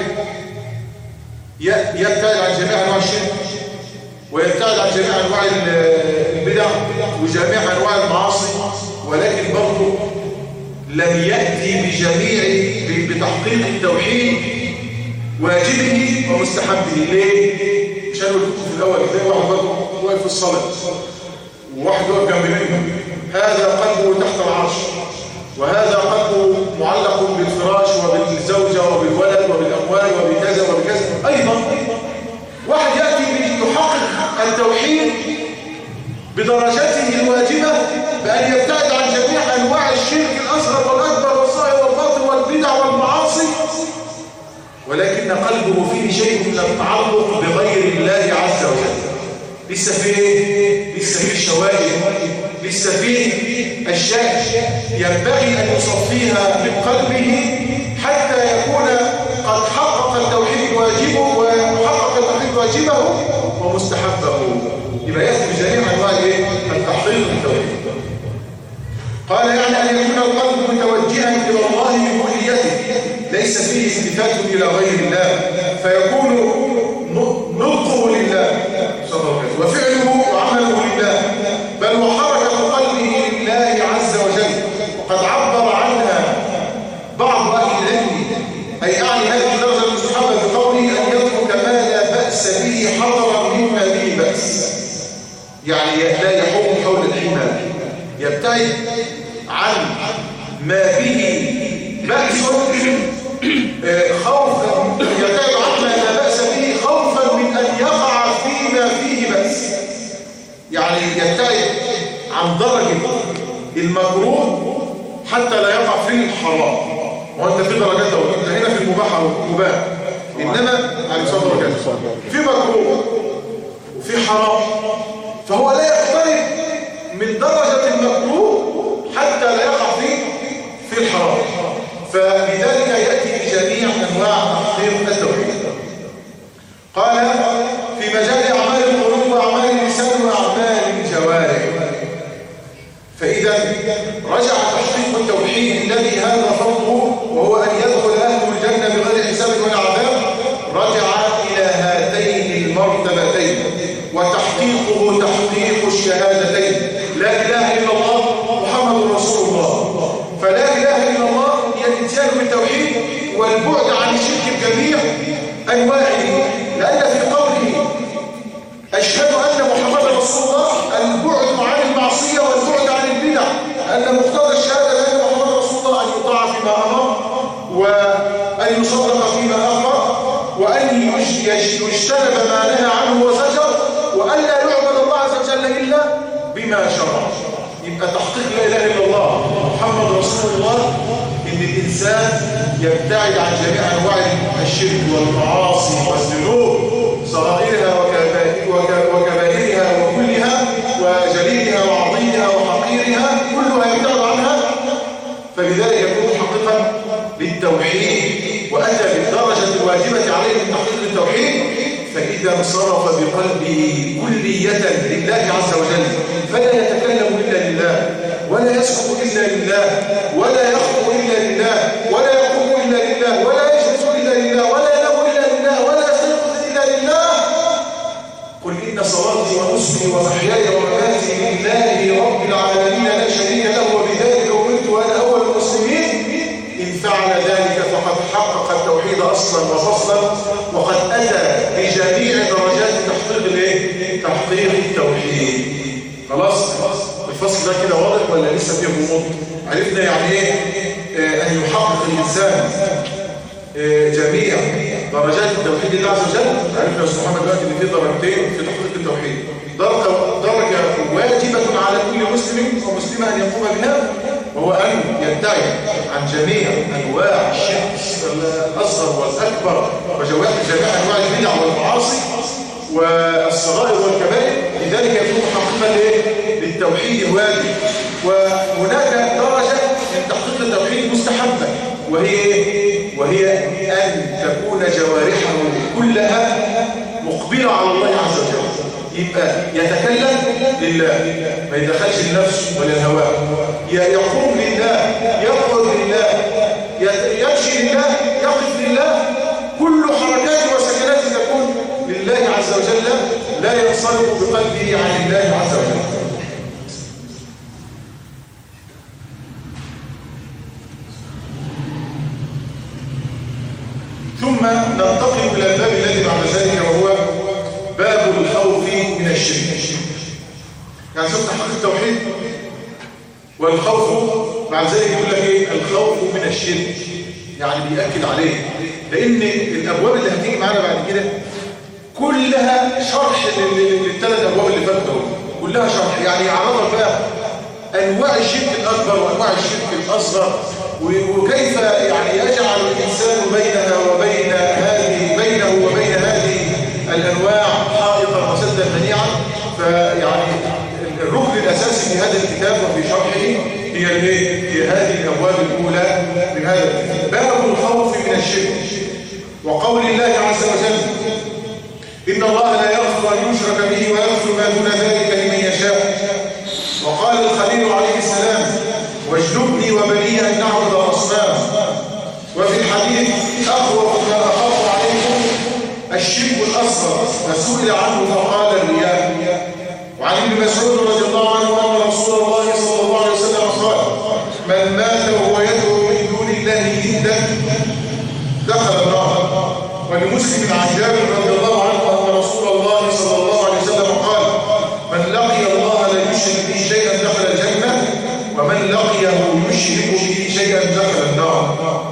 يبتعد عن جميع أنواع الشرك ويبتعد عن جميع أنواع البدع وجميع أنواع المعاصي، ولكن برضه لم يأتي بتحقيق التوحيد واجبه ومستحبه. ليه؟ مش أنا قلت في الأول زي واحد برضه واقف في الصلاة وواحد واقف جنب منه، هذا قلبه تحت العرش وهذا قلبه معلق بالفراش وبالزوجة وبالولد وبالأموال وبكذا وبكذا. أيضا واحد يأتي يحقق التوحيد بدرجته الواجبة بأن يبتعد عن جميع أنواع الشرك الأصغر والأكبر والصغير والباطن والبدع والمعاصي، ولكن قلبه فيه شيء من التعلق بغير الله عز وجل. لسه فيه الشوائب، لسه فيه أشياء ينبغي أن يصفيها من قلبه حتى يكون قد حقق التوحيد واجبه وحقق التوحيد واجبه ومستحبه. يبقى يأتي بجميع أنواع التحقيق التوحيد. قال يعني أن يكون القلب متوجها إلى الله بكليته ليس فيه التفات إلى غير الله، فيكون نطقه لله وفعله وعمله لله، بل وحركة قلبه لله عز وجل. وقد عبر عنها بعض أهل العلم أي أعني هذه الدرجة المستحبة بقوله أن يترك ما لا بأس به حضرا مما به بأس، يعني لا يحوم حول الحمى، يبتعد عن ما به بأس خوفا، يبتعد عن ما لا بأس به خوفا من أن يقع فيما فيه بأس، يعني يبتعد عن درجة المكروه حتى لا يقع فيه الحرام. وانت في درجات انت هنا في المباح والمباح، انما على صدر درجات في مكروه وفي حرام، فهو لا يقترب من درجة المكروه حتى لا يقع في الحرام. فلذلك يأتي بجميع أنواع تحقيق التوحيد. قال في مجال أعمال القلوب وأعمال اللسان وأعمال الجوارح. فإذا رجع تحقيق التوحيد الذي هذا فضله وهو أن يدخل أهل الجنة بغير حساب ولا عذاب، رجع إلى هاتين المرتبتين، وتحقيقه تحقيق الشهادتين لا إله إلا الله محمد رسول الله. فلا إله إلا الله هي الاتيان بالتوحيد والبعد عن الشرك بجميع أنواعه، لأن في قوله أشهد أن محمد رسول الله البعد عن المعصية والبعد عن البدع، أن مقتضى الشهادة أن محمد رسول الله أن يطاع فيما أمر وأن يصدق فيما أخبر وجل إلا بما شرع. يبقى تحقيق لا إله إلا الله محمد رسول الله إن الإنسان يبتعد عن جميع أنواع الشرك والمعاصي والذنوب صغائرها وكبائرها وكلها وجليلها وعظيمها وحقيرها كلها يبتعد عنها، فبذلك يكون محققا للتوحيد وأتى بالدرجة الواجبة عليه من تحقيق التوحيد. فإذا انصرف بقلبه كلية لله عز وجل فلا يتكلم إلا لله ولا يسكت إلا لله ولا يخطب إلا لله ولا يقوم إلا لله ولا يجلس إلا لله ولا ينام إلا لله ولا يستيقظ إلا لله. قل إن صلاتي ونسكي ومحياي ومماتي لله رب العالمين لا شريك له وبذلك أمرت وأنا أول المسلمين. إن فعل ذلك فقد حقق التوحيد أصلا وفصلا وقد أتى بجميع درجات تحقيق التوحيد. خلاص الفصل ده كده واضح ولا لسه فيه غموض؟ عرفنا يعني ايه ان يحقق الانسان جميع درجات التوحيد لله عز وجل. عرفنا يا استاذ محمد دلوقتي ان في درجتين في تحقيق التوحيد، درجه واجبه على كل مسلم ومسلمه ان يقوم بها، وهو ان يبتعد عن جميع انواع الشرك الاصغر والاكبر وجميع انواع البدع والمعاصي والصغائر والكبائر، لذلك يكون محققا للتوحيد الواجب. وهناك درجه من تحقيق التوحيد مستحبه وهي ان تكون جوارحه كلها مقبله على الله عز وجل، يبقى يتكلم لله ما يدخلش النفس ولا الهوى، يقوم لله يقعد لله يمشي لله يقف لله، كل حركاته وسكناته تكون لله عز وجل لا ينصرف بقلبه عن الله عز وجل. ثم ننتقل إلى الباب الذي بعد ذلك وهو باب الخوف من الشرك. يعني شفت حق التوحيد والخوف بعد ذلك يقول لك ايه؟ الخوف من الشرك، يعني بيأكد عليه، لأن الأبواب اللي هتيجي معانا بعد كده كلها شرح للثلاث أبواب اللي فاتوا، كلها شرح، يعني يعرضك بقى أنواع الشرك الأكبر وأنواع الشرك الأصغر، وكيف يعني يجعل الإنسان بينه وبين هذه الأنواع حائطا وسدا منيعا. فيعني الركن الأساسي في هذا الكتاب وفي شرحه هي هذه الأبواب الأولى من هذا الكتاب، باب الخوف من الشرك. وقول الله عز وجل إن الله لا يغفر أن يشرك به ويغفر ما دون ذلك لمن يشاء. وقال الخليل عليه السلام واجنبني وبني أن نعبد الأصنام. وفي الحديث أخوف ما أخاف عليكم الشرك الأصغر، فسئل عنه فقال الرياء. وعن ابن مسعود رضي الله عنه أن رسول الله صلى الله عليه وسلم قال من مات وهو يدعو من دون الله جدا دخل النار. ولمسلم عن جابر رضي الله عنه أن رسول الله صلى الله عليه وسلم قال من لقي الله لا يشرك به شيئا دخل الجنة ومن لقيه يشرك به شيئا دخل النار.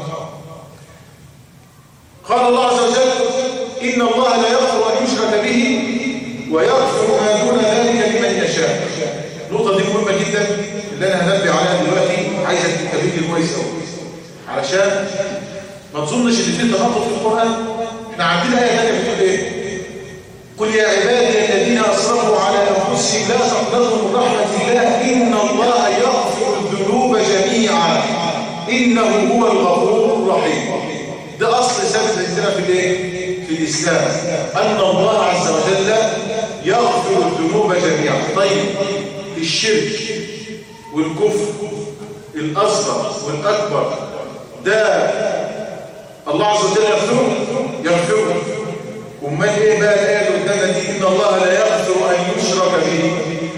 قال الله عز وجل إن الله لا يغفر أن يشرك به ويغفر ما دون ذلك لمن يشاء. النقطة دي مهمة جدا اللي أنا هنبه عليها دلوقتي، عايزك تنتبه كويس قوي علشان ما تظنش إن في تناقض في القرآن. احنا عندنا آية ثانية بتقول إيه؟ قل يا عبادي الذين أسرفوا على أنفسهم لا تقنطوا من رحمة الله إن الله يغفر الذنوب جميعا إنه هو الغفور الرحيم. ده أصل ثابت عندنا في الإسلام، أن الله عز وجل يغفر الذنوب جميعا. طيب الشرك والكفر الأصغر والأكبر ده الله عز وجل يغفره. ومن ايه بقى الآية اللي قدامنا دي إن الله لا يغفر أن يشرك به؟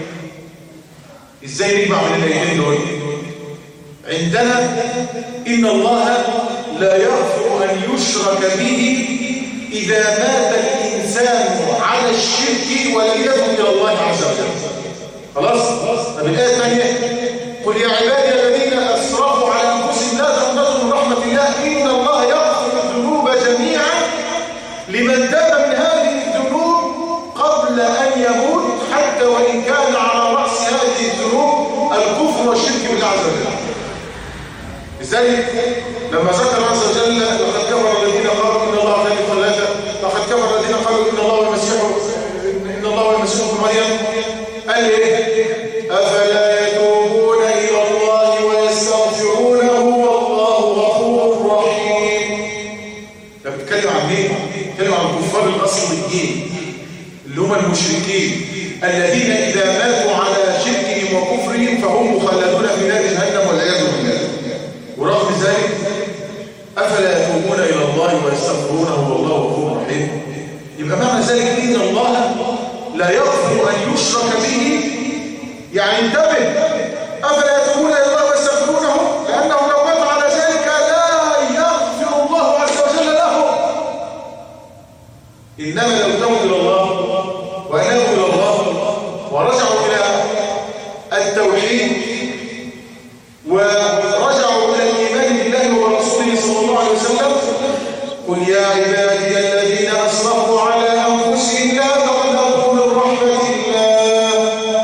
إزاي نجمع من الآيتين دول؟ عندنا إن الله لا يغفر أن يشرك به إذا مات الإنسان على الشرك ولم يتب إلى الله عز وجل. خلاص؟ طب الآية الثانية قل يا عبادي الذين أسرفوا على أنفسهم لا تقنطوا من رحمة الله إن الله يغفر الذنوب جميعا لمن تاب من هذه الذنوب قبل أن يموت حتى حتى وإن كان على رأس هذه الذنوب الكفر والشرك بالله عز وجل. لذلك لما ذكر عز وجل لقد كفر الذين قالوا إن الله ثالث ثلاثة، لقد كفر الذين قالوا إن الله والمسيح ابن مريم، قال إيه؟ أفلا يتوبون إلى الله ويستغفرونه والله غفور رحيم. ده بيتكلم عن مين؟ بيتكلم عن الكفار الأصليين اللي هم المشركين الذين إذا ماتوا على شركهم وكفرهم فهم مخلدون في نار جهنم والعياذ بالله. ورغم ذلك أفلا يتوبون إلى الله ويستغفرونه والله غفور رحيم. يبقى معنى ذلك إن الله لا يغفر أن يشرك به. يعني انتبه، أفلا يتوبون إلى الله ويستغفرونه، لأنه لو مات على ذلك لا يغفر الله عز وجل له. إنما لو تابوا إلى الله وأنابوا إلى الله ورجعوا إلى التوحيد ورجعوا إلى الإيمان بالله ورسوله صلى الله عليه وسلم، قل يا عبادي الذين أسرفوا على أنفسهم لا تقنطوا من رحمة الله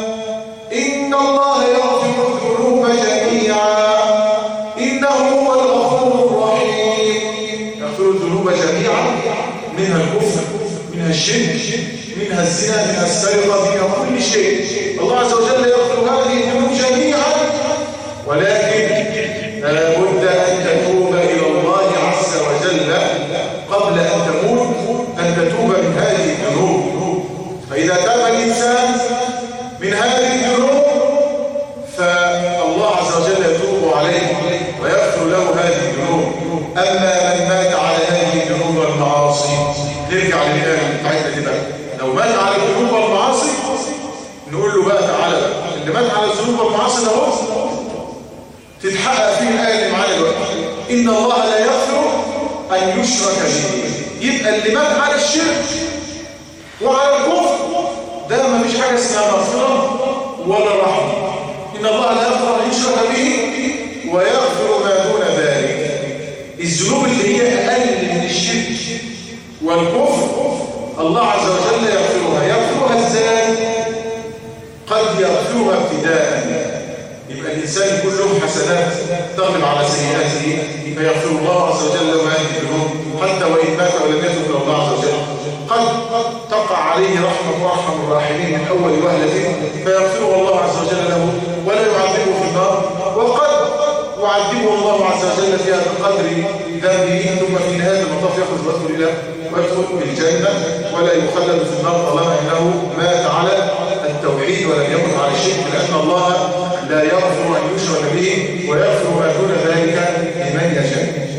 إن الله يغفر الذنوب جميعا إنه هو الغفور الرحيم. يغفر الذنوب جميعا، منها الكفر، منها الشرك، منها الزنا، منها السرقة، منها كل شيء. الله عز وجل يغفر هذه الذنوب جميعا، ولكن لا بد أن تتوب إلى الله عز وجل قبل أن تموت، أن تتوب من هذه الذنوب. فإذا تاب الإنسان من هذه الذنوب فالله عز وجل يتوب عليه ويغفر له هذه الذنوب. أما من مات على هذه الذنوب والمعاصي، نرجع للآية بتاعتنا دي بقى، لو مات على الذنوب والمعاصي نقول له بقى تعالى بقى، اللي مات على الذنوب والمعاصي ده هو تتحقق فيه الآية اللي معانا دلوقتي، إن الله لا يغفر أن يشرك به. يبقى اللي مات على الشرك وعلى الكفر ده ما فيش حاجة اسمها مغفرة ولا رحمة. إن الله لا يغفر أن يشرك به ويغفر ما دون ذلك. الذنوب اللي هي أقل من الشرك والكفر الله عز وجل يغفرها. يغفرها ازاي؟ قد يغفرها ابتداء، يبقى الإنسان يكون له حسنات تغلب على سيئاته فيغفر الله عز وجل له هذه الذنوب حتى وإن مات ولم يتب إلى الله عز وجل. قد تقع عليه رحمة وارحم الراحمين من أول وهلة فيغفره الله عز وجل له ولا يعذبه في النار، وقد يعذبه الله عز وجل فيها بقدر ذنبه ثم في نهاية المطاف ويدخل الجنة ولا يخلد في النار طالما أنه مات على التوحيد ولم يمت على الشرك، لأن الله لا يغفر أن يشرك به ويغفر ما دون ذلك لمن يشاء.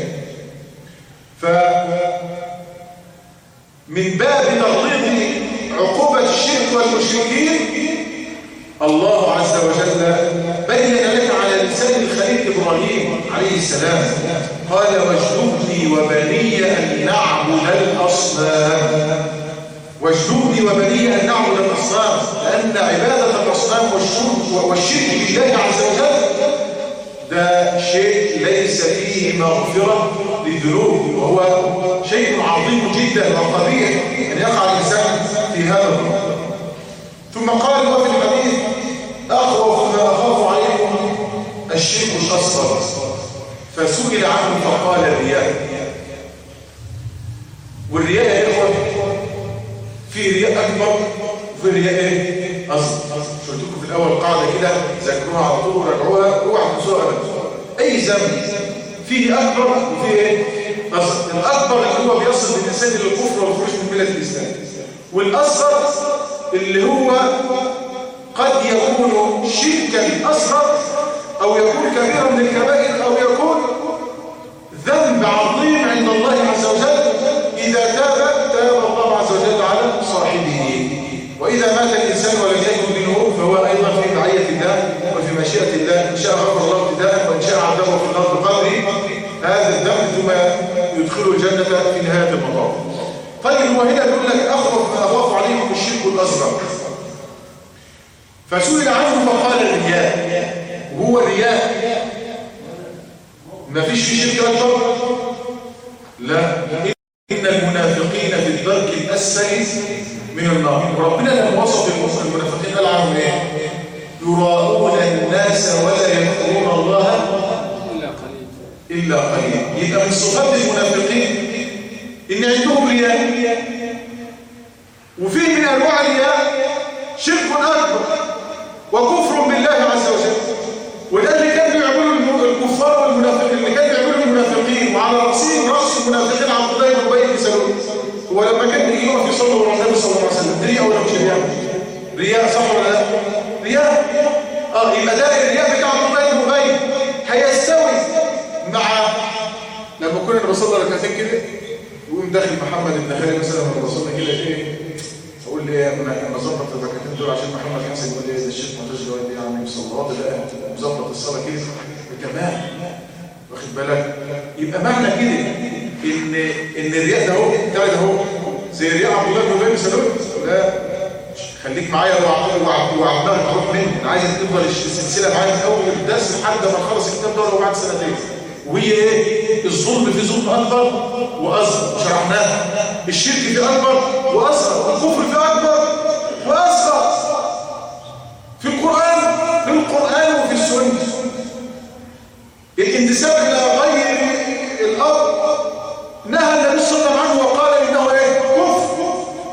فمن باب تغليظ عقوبة الشرك والمشركين الله عز وجل بين لك على لسان الخليل إبراهيم عليه السلام، قال واجنبني وبني أن نعبد الأصنام. واجنبني وبني أن نعبد الأصنام، لأن عبادة الأصنام والشرك بالله عز وجل ده شيء ليس فيه مغفرة للذنوب، وهو شيء عظيم جدا وقبيح أن يقع الإنسان في هذا الأمر. ثم قال وفي الحديث أخوف ما أخاف عليكم الشرك الأصغر، فسئل عنه فقال الرياء. والرياء يا إخوة في رياء أكبر وفي رياء أصغر. شو قلت لكم في الأول قاعدة كده ذاكروها على طول ورجعوها، اوعى تنسوها أبدا. أي ذنب فيه أكبر وفيه أصغر. الأكبر اللي هو بيصل بالإنسان للكفر والخروج من ملة الإسلام، والأصغر اللي هو قد يكون شركا أصغر أو يكون كبيرا من الكبائر أو يكون ذنب عظيم عند الله عز وجل. إذا تاب الله عز وجل على صاحبه، وإذا مات الإنسان ولم يكن منه فهو أيضا في معية الله وفي مشيئة الله، إن شاء غفر الله ابتداء وإن شاء عذبه في النار بقدر هذا الذنب ثم يدخله الجنة في نهاية المطاف. طيب هو هنا بيقول لك أخوف ما أخاف عليكم الشرك الأصغر، فسئل عنه فقال الرياء. وهو الرياء ما فيش فيه شرك أكبر؟ لا، إن المنافقين في الدرك الأسفل من النار. وربنا لما وصف المنافقين قال يبقى من صفات المنافقين إن عندهم رياء، وفي من أنواع الرياء شرك أكبر وكفر بالله عز وجل. وده اللي كان بيعملوا الكفار والمنافقين، اللي كان بيعملوا المنافقين، وعلى رأسهم رأس المنافقين عبد الله بن أبي بن سلول. هو لما كان بيجي يقف يصلي ورا النبي صلى الله عليه وسلم رياء ولا مش رياء؟ رياء، صح ولا لا؟ رياء. يبقى ده الرياء بتاع عبد الله بن أبي هيستوي مع لما كنا بصلي ركعتين كده ويقوم داخل محمد بن خالد مثلا لما بصلي كده ايه، اقول لي انا ظبط الركعتين دول عشان محمد حسن يقول لي ده الشيخ منتج دلوقتي يعني صلوات ده مظبط الصلاه كده كمان، واخد بالك؟ يبقى معنى كده ان الرياء ده اهو ده اهو زي رياء عبد الله بن ابي سلول. لا خليك معايا وعبدها تروح مني، انا عايزك تفضل السلسله معايا من اول الدرس لحد ما نخلص الكتاب ده بعد سنتين. وهي ايه؟ الظلم في ظلم اكبر واصغر شرحناها، الشرك في اكبر واصغر، والكفر في اكبر واصغر في القران وفي السنه. الانتساب الى غير الاب نهى النبي صلى الله عليه وسلم عنه وقال انه ايه؟ كفر.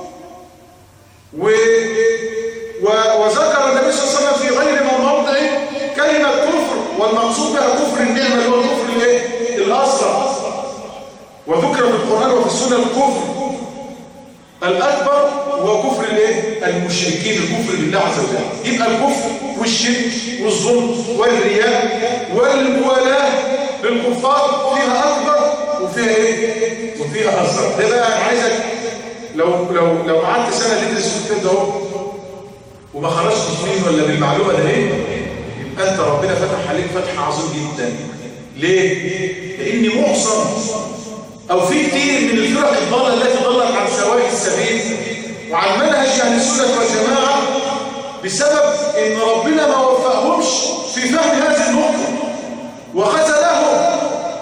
وذكر النبي صلى الله عليه وسلم في غير موضع كلمه كفر، والمقصود بها كفر النعمه اللي هو الكفر الايه؟ الاصغر. وذكر في القران وفي السنه الكفر الاكبر هو كفر الايه؟ المشركين، الكفر بالله عز وجل. يبقى الكفر والشرك والظلم والرياء والموالاه للكفار فيها اكبر وفيها ايه؟ وفيها اصغر. ده بقى انا عايزك لو قعدت سنه تدرس في الكتاب ده وما خرجتش منه ولا بالمعلومه ده ايه، يبقى انت ربنا فتح عليك فتح عظيم جدا. ليه؟ لان معظم او في كتير من الفرق الضاله التي ضلت عن سواء السبيل وعن منهج اهل السنه والجماعه بسبب ان ربنا ما وفقهمش في فهم هذه النقطه وخذلهم.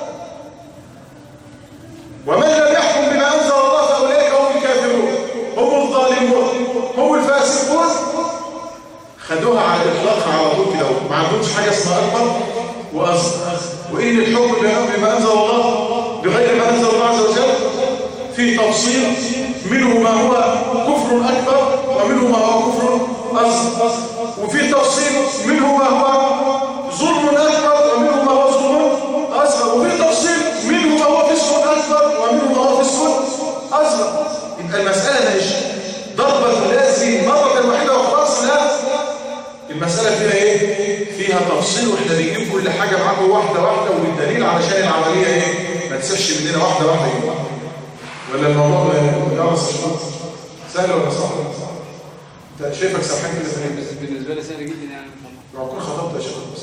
ومن لم يحكم بما انزل الله فاولئك هم الكافرون، هم الظالمون، هم الفاسقون. خدوها على الاطلاق على طول كده، ما عندهمش حاجه اسمها اكبر واصغر. وان الحكم بما انزل الله بغير ما انزل الله عز وجل في تفصيل، منه ما هو كفر اكبر ومنه ما هو كفر اصغر، وفي تفصيل منه ما هو ظلم اكبر ومنه ما هو ظلم اصغر، وفي تفصيل منه ما هو فسق اكبر ومنه ما هو فسق اصغر. يبقى المساله مش ضربه لازم مره واحده وخلاص، لا، المساله فيها ايه؟ فيها تفصيل، واحنا بنجيب كل حاجه معاكم واحده واحده وبالدليل علشان العمليه ايه؟ ما تسيبش مننا واحده واحده كده. ولا الموضوع يعرف سهل ولا صعب؟ انت شايفك سرحان كده في بس بالنسبه لي سهل جدا يعني. لو كنت خطبت يا شيخ بس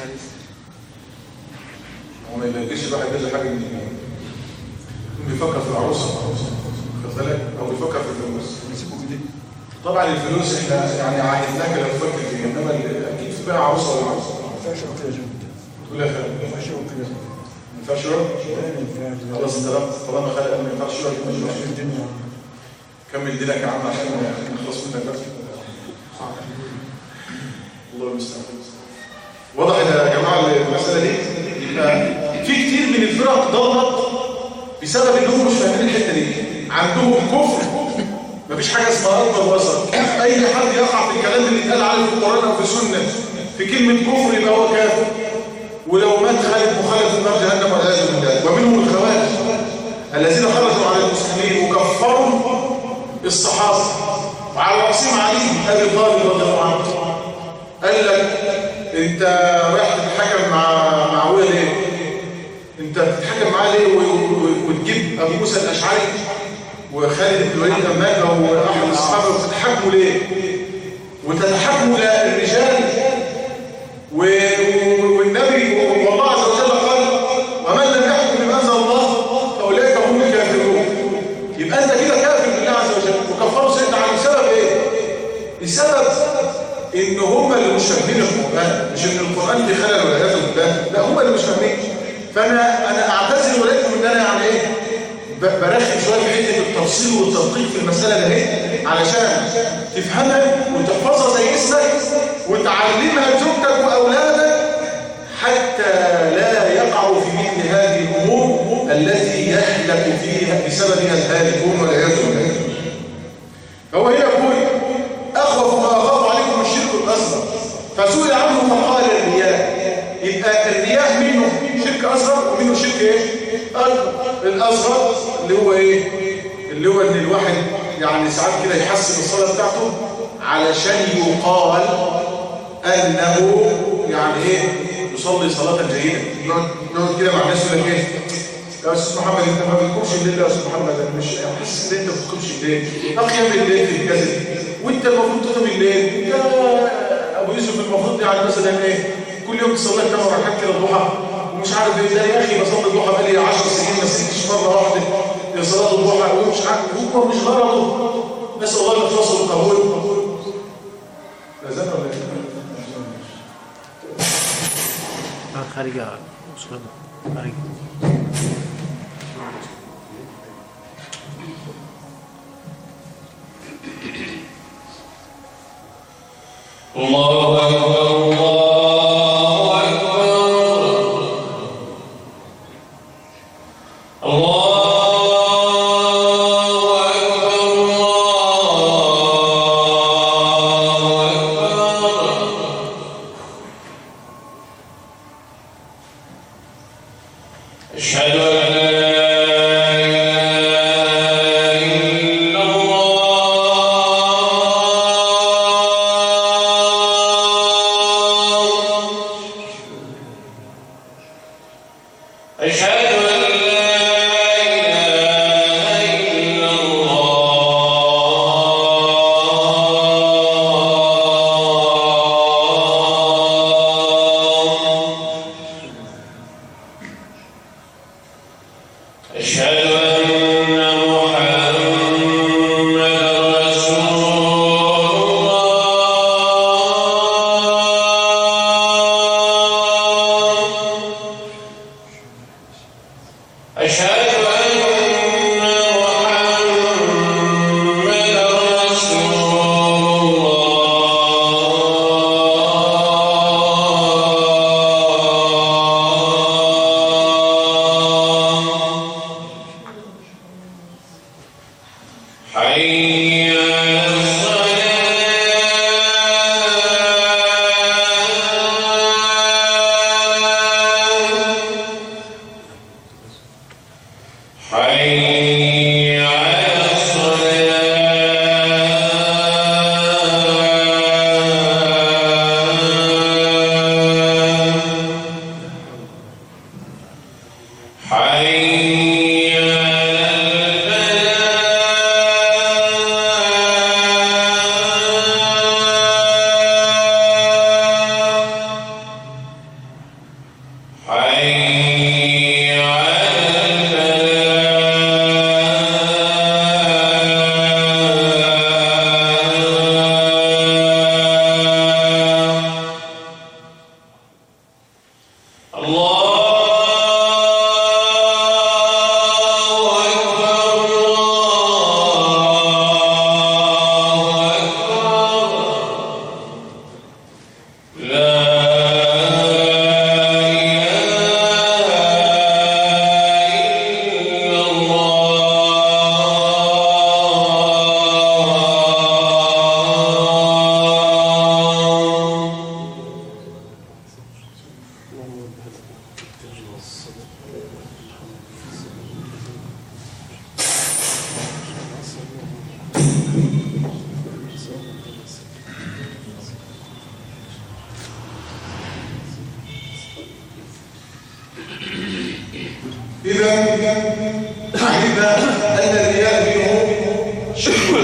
هو ما يلاقيش الواحد يدل حاجه من يكون بيفكر في العروسه خد بالك، او بيفكر في الفلوس. طبعا الفلوس احنا يعني عايزناك لو تفكر فيها، انما اكيد في بقى عروسه ولا عروسه ما ينفعش وكده. تقول يا خالد ما ينفعش وكده، ما ينفعش خلاص طالما خالد ما ينفعش الدنيا. كمل دينك يا عم عشان نخلص منك بس. الله المستعان. واضح يا جماعه المساله دي؟ يبقى في كتير من الفرق ضلت بسبب انهم مش فاهمين الحته دي. عندهم كفر، مفيش حاجه اسمها اكبر واصغر. اي حد يقع في الكلام اللي اتقال عليه في القران او في السنه في كلمه كفر يبقى هو كافر، ولو مات خالد مخالف في نار جهنم والعياذ بالله. ومنهم الخوارج الذين خرجوا على المسلمين وكفروا الصحابه، وعلى راسهم علي بن ابي طالب رضي الله عنه. قال لك انت رايح تتحكم مع ابويا ليه؟ انت بتتحكم معاه ليه وتجيب ابو موسى الاشعري وخالد بن الوليد امامه واحد الصحابه وتتحكموا ليه؟ وتتحكموا للرجال والنبي والله عز وجل قال ومن لم يحكم بما انزل الله فاولئك هم الكافرون. يبقى انت كده كافر بالله عز وجل. وكفروا سيدنا علي بسبب ايه؟ بسبب ان هم اللي مش فاهمين القران، مش ان القران فيه خلل ولا عياذ بالله، لا هم اللي مش فاهمين. فانا اعتذر اليكم ان انا يعني ايه برخم شويه في حته التفصيل والتدقيق في المساله دي علشان تفهمها وتحفظها زي اسمك وتعلمها لزوجتك واولادك حتى لا يقعوا في مثل هذه الامور التي يهلك فيها بسببها الهالكون والعياذ بالله. فهو هنا يقول أخوف ما أخاف عليكم الشرك الأصغر، فسئل عنه فقال الرياء. يبقى الرياء منه شرك أصغر ومنه شرك إيه؟ الأصغر اللي هو إيه؟ اللي هو إن الواحد يعني ساعات كده يحسن الصلاة بتاعته علشان يقال أنه يعني إيه؟ يصلي صلاة جيدة. نقعد كده مع الناس يقول لك إيه؟ يا أستاذ محمد أنت ما بتقومش الليل يا أستاذ محمد، أنا مش أحس إن أنت ما بتقومش الليل، أقيم الليل في الكذب، وأنت المفروض تقوم الليل، يا أبو يوسف المفروض يعني مثلا إيه؟ كل يوم تصلي 8 ركعات كده الضحى ومش عارف إيه ده. يا أخي بصلي الضحى بقالي 10 سنين ما سيتش مرة واحدة صلاة الضحى ومش عارف، هو مش غرضه. نسأل الله الإخلاص والقبول. لا زال ولا إيه؟ خارجة مسلمة خارجة. الله أكبر الله أكبر الله إذا علمنا أن الرياء منه شرك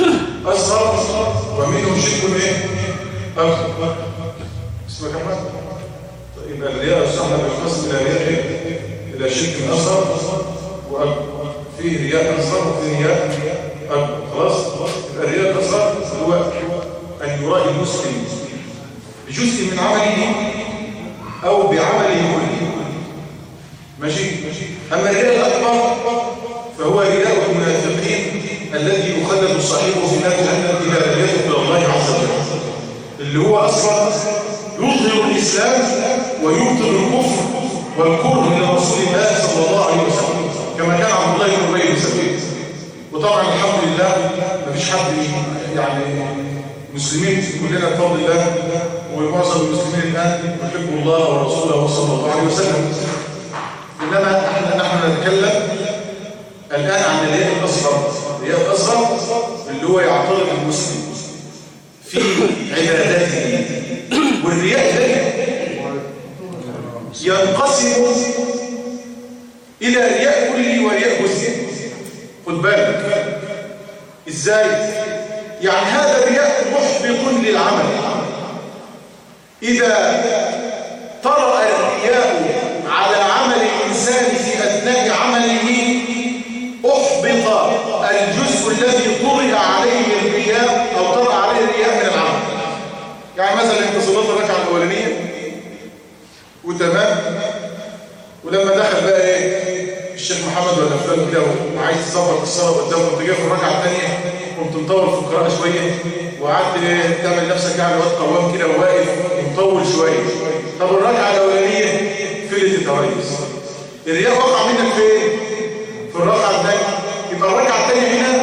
أصغر ومنه شرك أكبر. اسمك كمان؟ طيب الرياء الصحة بينقسم إلى رياء إلى شرك أصغر وأكبر. فيه رياء أصغر وفيه رياء أكبر. خلاص؟ الرياء الأصغر هو أن يرائي المسلم بجزء من عمله أو بعمله كله. ماشي؟ أما الرياء الأكبر فهو رياء المنافقين الذي يخلد صاحبه في نار جهنم إذا لم يتب إلى الله عز وجل، اللي هو أصلا يظهر الإسلام ويبطل الكفر والكره إلى رسول الله صلى الله عليه وسلم. كما كان عبد الله بن ابي بن سلول. وطبعا الحمد لله مفيش حد يعني مسلمين كلنا بفضل الله ومعظم المسلمين الان يحبوا الله ورسوله صلى الله عليه وسلم. انما نحن نتكلم الان عن الرياء الاصغر. الرياء الاصغر اللي هو يعترض المسلم في عبادته. والرياء ده ينقسم الى رياء كلي ورياء جزئي. خد بالك ازاي؟ يعني هذا الرياء محبط للعمل. اذا طرأ الرياء على عمل الانسان في اثناء عمله احبط الجزء الذي طرأ عليه الرياء او طرأ عليه الرياء من العمل. يعني مثلا انت صليت الركعه الاولانيه وتمام، ولما دخل بقى ايه الشيخ محمد ولا فلان كده وعايز تظبط الصلاه قدامه، وانت جاي في الركعه الثانيه قمت مطول في القراءه شويه وقعدت تعمل نفسك يعني واد قوام كده وواقف مطول شويه. طب الركعه الاولانيه فلتت يا ريس، الرياء وقع منك فين؟ في الركعه الثانيه. يبقى الركعه الثانيه هنا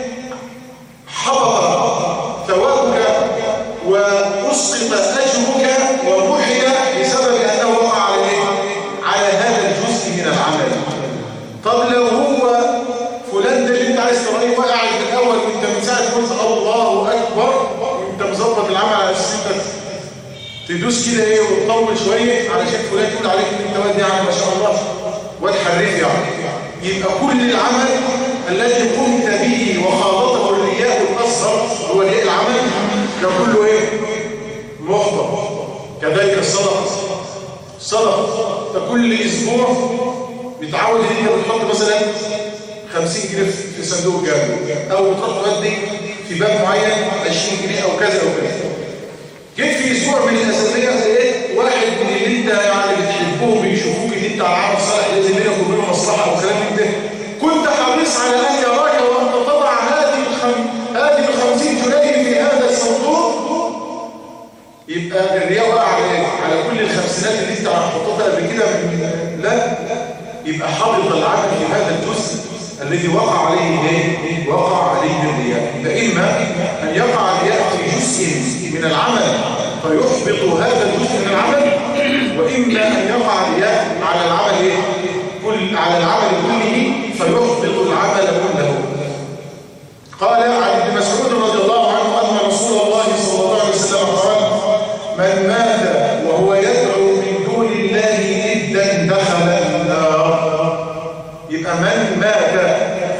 حبط ثوابك واسقط اجرك ومحي بسبب انه وقع على ايه؟ على هذا الجزء من العمل. طب لو هو فلان ده اللي انت عايز ترايه وقع في الاول وانت من ساعه قلت الله اكبر وانت مظبط العمل على اساس انت تدوس كده ايه وتطول شويه علشان فلان يقول عليك ان انت واد يعني ما شاء الله واد حريف يعني. يبقى كل العمل الذي قمت به وخالطه الرياء الاصغر هو رياء العمل ده كله ايه؟ محبط. كذلك الصدقه كل اسبوع بتعود ان انت بتحط مثلا 50 جنيه في صندوق جاري او بتروح تودي في باب معين 20 جنيه او كذا او كذا. جيت في اسبوع من الاسابيع لقيت واحد من اللي انت يعني بتحبهم بيشوفوك ان انت على عمل صالح لازم بينك وبينه مصلحه وكلام من ده، كنت حريص على ان يراك وانت تضع هذه ال 50 جنيه في هذا الصندوق. يبقى الرياء وقع على كل الخمسينات اللي انت حطيتها قبل كده. لا، يبقى حبط العمل في هذا الجزء الذي وقع عليه ايه؟ وقع عليه الرياء. يبقى اما ان يقع الرياء في جزء من العمل فيحبط هذا الجزء من العمل، واما ان يقع الرياء على العمل ايه؟ على العمل كله فيحبط العمل كله. قال عن ابن مسعود رضي الله عنه ان رسول الله صلى الله عليه وسلم قال: من مات وهو يدعو من دون الله ندا دخل النار. يبقى من مات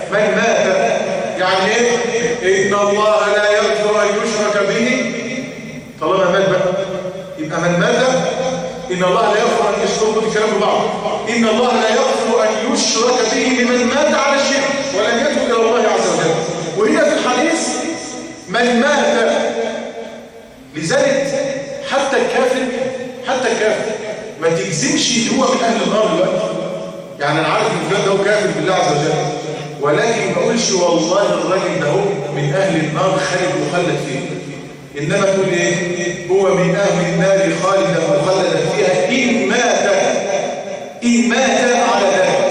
يعني ايه؟ ان الله لا يغفر ان يشرك به. طالما مات بقى يبقى من مات ان الله لا يغفر ان يشرك به. كلام بعض. ان الله لا يغفر ان يشرك به لمن مات على الشرك ولم يتوب الى الله عز وجل. وهنا في الحديث من مات. لذلك حتى الكافر ما تجزمش ان هو من اهل النار دلوقتي. يعني انا عارف ان فلان ده كافر بالله عز وجل، ولكن ما اقولش والله الراجل ده هو من اهل النار خالد مخلد فيه. انما تقول ايه؟ هو من اهل النار خالدا مخلدا فيها ان مات على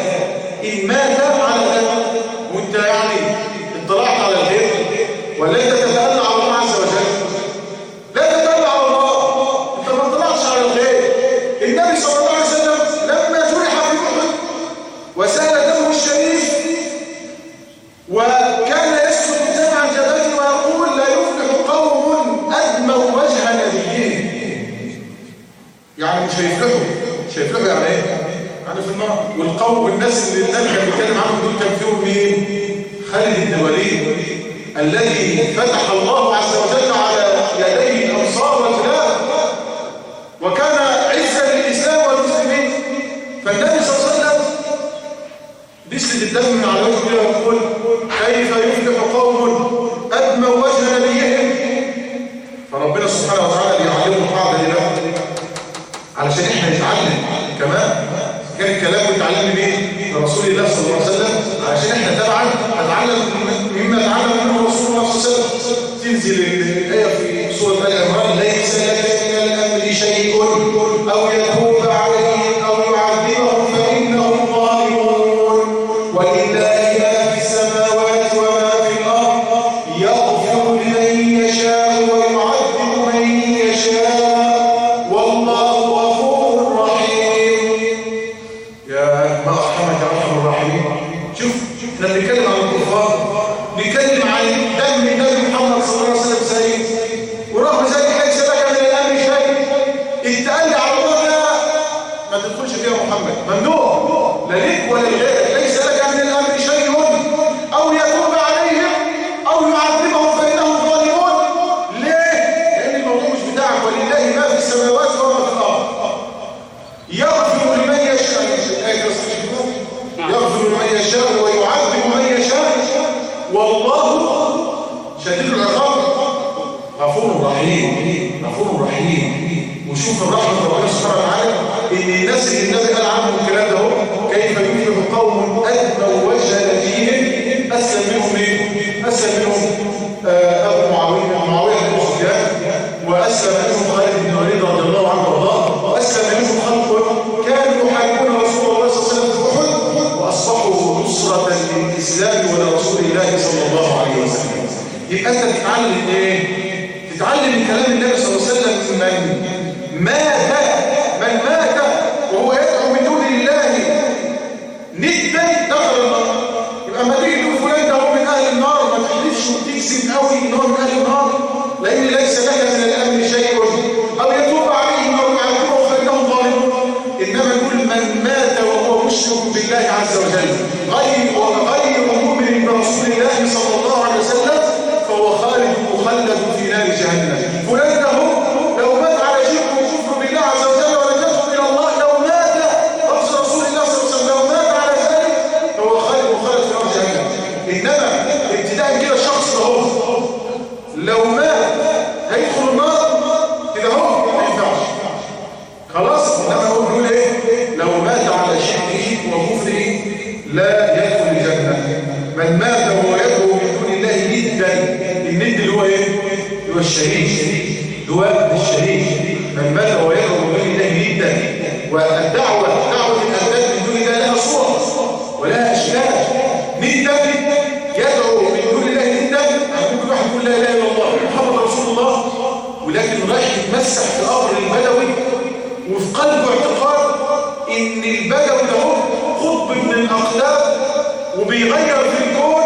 ذلك. وانت يعني اطلعت على الغير ولا انت تتألى على الله عز وجل؟ لا تتألى على الله، انت ما اطلعتش على الغير. النبي صلى الله عليه وسلم لما جرح في احد وسال دمه الشريف وكان يسكت قدام عن جبهته ويقول: لا يفلح قوم ادموا وجه نبيهم. يعني مش هيفلحوا يعني ايه؟ يعني في النار. والقوم والناس اللي النبي كان بيتكلم عنهم دول كان فيهم مين؟ خالد بن الوليد الذي فتح الله عز وجل على يديه الابصار والبلاد وكان عزا للاسلام والمسلمين. فالنبي صلى الله عليه وسلم بيسلت الدم من على وجهه ويقول: كيف يفلح قوم ادموا وجه نبيهم. فربنا سبحانه وتعالى بيعلمنا القاعده دي علشان احنا نتعلم كمان. كان الكلام بيتعلم من رسول الله صلى الله عليه وسلم علشان احنا تبعا نتعلم مما تعلم منه رسول الله صلى الله عليه وسلم. تنزل الايه في سوره ال عمران: ليس لك من الامر شيء او يتوب عليهم او يعذبهم فانهم ظالمون ممنوع، لا ليك ولا لغيرك، ليس لك من الامر شيء او يتوب عليهم او يعذبهم فانهم ظالمون. ليه؟ لان الموضوع مش بتاعك، ولله ما في السماوات وما في الارض. يغفر لمن يشاء، يغفر لمن يشاء ويعذب من يشاء، والله شديد العقاب غفور رحيم، غفور رحيم. وشوف الرحمة ربنا سبحانه وتعالى ان الناس اللي النبي قال عنهم الكلام ده كيف يفلح قوم ادموا وجه نبيهم اسلم منهم ايه؟ اسلم منهم ابو معاويه بن سفيان، واسلم منهم خالد بن الوليد رضي الله عنه وارضاه، واسلم منهم خلق كانوا يحاربون رسول الله صلى الله عليه وسلم في احد واصبحوا نصرة للاسلام ولرسول الله صلى الله عليه وسلم. يبقى انت تتعلم ايه؟ تتعلم من كلام النبي صلى الله عليه وسلم من مات وهو يدعو من دون الله ندا دخل النار. يبقى ما تيجي تقول فلان ده هو من اهل النار ما تحلفش وتجزم قوي ان هو من اهل النار، لان ليس لك من الامر شيء او يتوب عليهم او يعذبهم فانهم ظالمون. انما كل من مات وهو مشرك بالله عز وجل غير مؤمن برسول الله صلى الله عليه وسلم فهو خالد مخلد في نار جهنم. فلان ده لو مات على شرك وكفر بالله عز وجل ولم يدخل الى الله، لو مات لفظ رسول الله صلى الله عليه وسلم لو مات على ذلك فهو خالد مخلد في نار جهنم. انما ابتداء كده الشخص ده لو مات هيدخل النار كده هو ما ينفعش خلاص. انما هو بيقول ايه؟ لو مات على شركه وكفره لا يدخل الجنه. من مات وهو يدعو من دون الله ندا، الند اللي هو ايه؟ اللي هو الشريك، دعاء الشريك. من مات وهو يدعو من دون الله ندا، والدعوه دعوه الأنداد من دون الله لها صور ولها اشكال. ندا يدعو من دون الله ندا، ممكن واحد يقول لا اله الا الله محمد رسول الله ولكن رايح يتمسح في قبر البدوي وفي قلبه اعتقاد ان البدوي ده قطب من الاقطاب وبيغير في الكون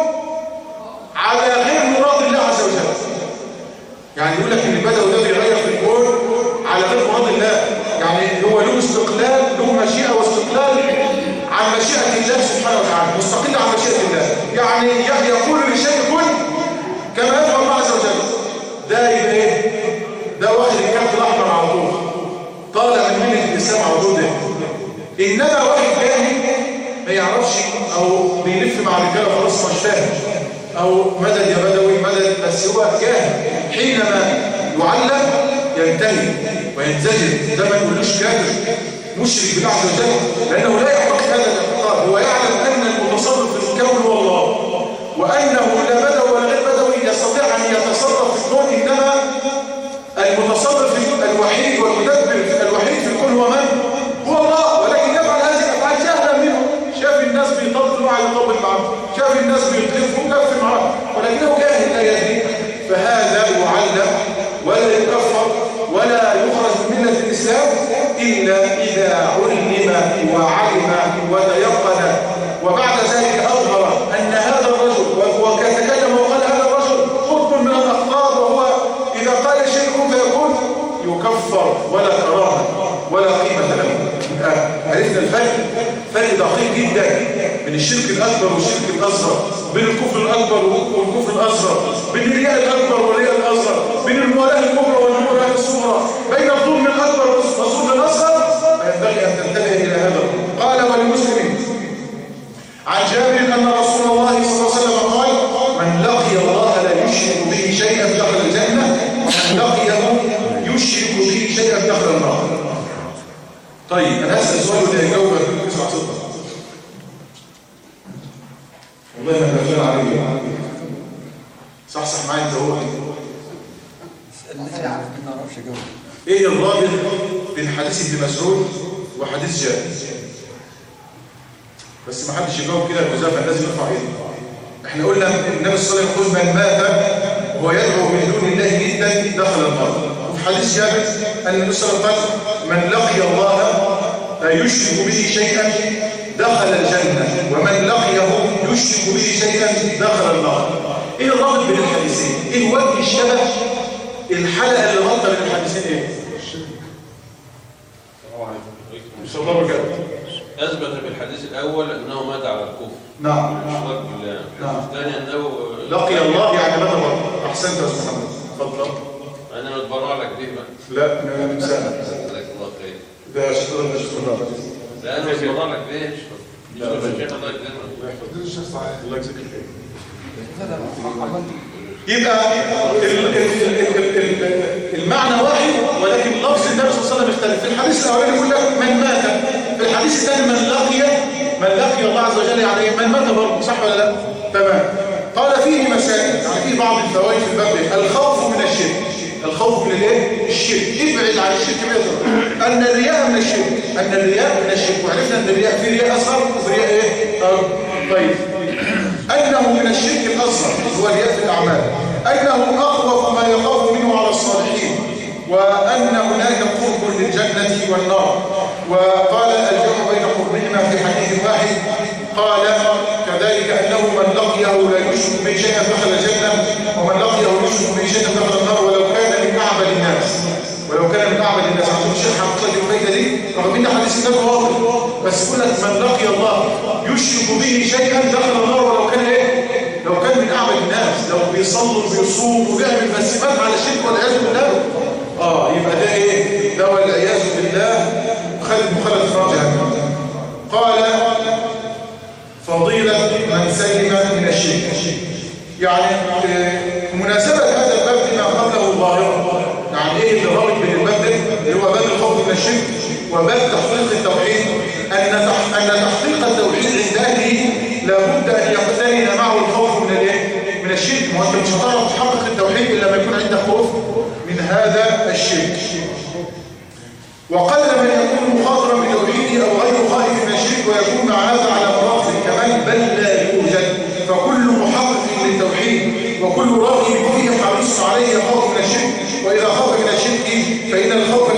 على غير مراد الله عز وجل. يعني يقول لك ان البدوي ده بيغير في الكون على غير مراد الله، يعني هو له استقلال، له مشيئه واستقلال عن مشيئه الله سبحانه وتعالى، مستقل عن مشيئه الله. يعني يقول لشيء كن كما يفعل الله عز وجل. ده يبقى ايه؟ ده واخد الكارت الاحمر على طول، طالع من مله الاسلام على طول. ده انما واحد جاهل ما يعرفش او بيلف مع الرجاله خلاص مش فاهم، او مدد يا بدوي مدد، بس هو جاهل. حينما يعلم ينتهي وينزجر. ده ما يقولوش كافر مشرك بالله عز وجل، لانه لا يعتقد هذا الاعتقاد. هو يعلم ان المتصرف في الكون هو الله، وانه لا بدوي ولا غير بدوي يستطيع ان يتصرف في الكون، انما المتصرف الوحيد والمدبر الوحيد في الكون هو من؟ هو الله. ولكن يفعل هذه الافعال جهلا منه. شاف الناس بيطبلوا على يطبل معه، شاف الناس بيطلفوا يكفر معه، ولكنه جاهل لا يدري. فهذا يعلم ولا يكفر ولا يخرج من مله الاسلام الا اذا علم وعلم وتيقن، وبعد ذلك اظهر ان هذا الرجل وتكلم وقال هذا الرجل قطب من الاقطاب، وهو اذا قال شيء فيكون يكفر ولا كرامه ولا قيمه له. عرفنا الفرق، فرق دقيق جدا بين الشرك الاكبر والشرك الاصغر، بين الكفر الاكبر والكفر الاصغر، بين الرياء الاكبر والرياء الاصغر، بين الموالاه الكبرى والموالاه الصغرى، بين الظلم الاكبر والظلم الاصغر. فينبغي ان تنتبه الى هذا. قال ولمسلم عن جابر ان رسول الله صلى الله عليه وسلم قال: من لقي الله لا يشرك به شيئا دخل الجنه، ومن لقيه يشرك به شيئا دخل النار. طيب انا هسال سؤال وده يجاوب اسمع صدق. والله ما بفهم عليك. صح معايا انت هو. النبي عارف ما نعرفش جاوب. ايه الرابط بين حديث ابن مسعود وحديث جابر؟ بس ما حدش يجاوب كده المزافه، لازم يرفع ايده. احنا قلنا النبي صلى الله عليه وسلم من مات ويدعو من دون الله ندا دخل النار. وفي حديث جابر ان النبي صلى الله عليه وسلم من لقي الله لا يشرك به شيئا دخل الجنه، ومن لقيه يشرك به شيئا دخل النار. ايه الرابط بين الحديثين؟ ايه وجه الشبه؟ الحلقه اللي رابطه بين الحديثين ايه؟ ان شاء الله بجد. أثبت في الحديث الأول أنه مات على الكفر. نعم. الإشراك بالله. نعم. الثاني أنه لقي الله يعني ماذا بقى؟ أحسنت يا أستاذ محمد. اتفضل. أنا متبرع لك به بقى. لا من سنة. جزاك الله خير. ده شكرا لله. لا أنا متبرع لك به. لا لا الشيخ الله يكرمك. الله يجزيك الخير. يبقى المعنى واحد ولكن لفظ النبي صلى الله عليه وسلم يختلف. في الحديث الاولاني يقول لك من مات، في الحديث الثاني من لقي الله عز وجل، يعني من مات برضه، صح ولا لا؟ تمام. قال فيه مسائل، يعني فيه بعض الفوائد في الباب. الخوف من الشرك. الخوف من الايه؟ الشرك. ابعد عن الشرك بيضرب. ان الرياء من الشرك. ان الرياء من الشرك. وعرفنا ان الرياء في رياء اصغر وفي رياء ايه؟ طيب. أنه من الشرك الأصغر هو رياء في الأعمال، أنه أخوف ما يخاف منه على الصالحين، وأن هناك قرب للجنة والنار. وقال الجمع بين قربهما في حديث واحد. قال كذلك أنه من لقيه لا يشرك به شيئا دخل الجنة، ومن لقيه يشرك به شيئا دخل النار ولو كان من أعبد الناس. عشان الشيخ حقق لك الفايدة دي رغم ان حديث النبي واضح، بس يقول لك من لقي الله يشرك به شيئا دخل النار ولو كان ايه؟ لو كان من اعبد الناس، لو بيصلي وبيصوم وبيعمل مسيبات على الشرك والعياذ بالله. يبقى ده ايه؟ ده والعياذ بالله مخالف في جهنم. قال فضيلة من سلم من الشرك. يعني مناسبة هذا الباب لما قبله ظاهرة. يعني ايه اللي رابط بين الباب ده اللي هو باب الخوف من الشرك وباب تحقيق التوحيد؟ ان تحقيق التوحيد عند اهله لابد ان يقترن معه الخوف من الايه؟ من الشرك. ما انت مش هتعرف تحقق التوحيد الا لما يكون عندك خوف من هذا الشرك. وقل من يكون مخاطرا بتوحيده او غير خائف من الشرك ويكون مع هذا على مراحل الكمال، بل لا يوجد. فكل محقق للتوحيد وكل راغب فيه حريص عليه يخاف من الشرك، واذا خاف من الشرك فان الخوف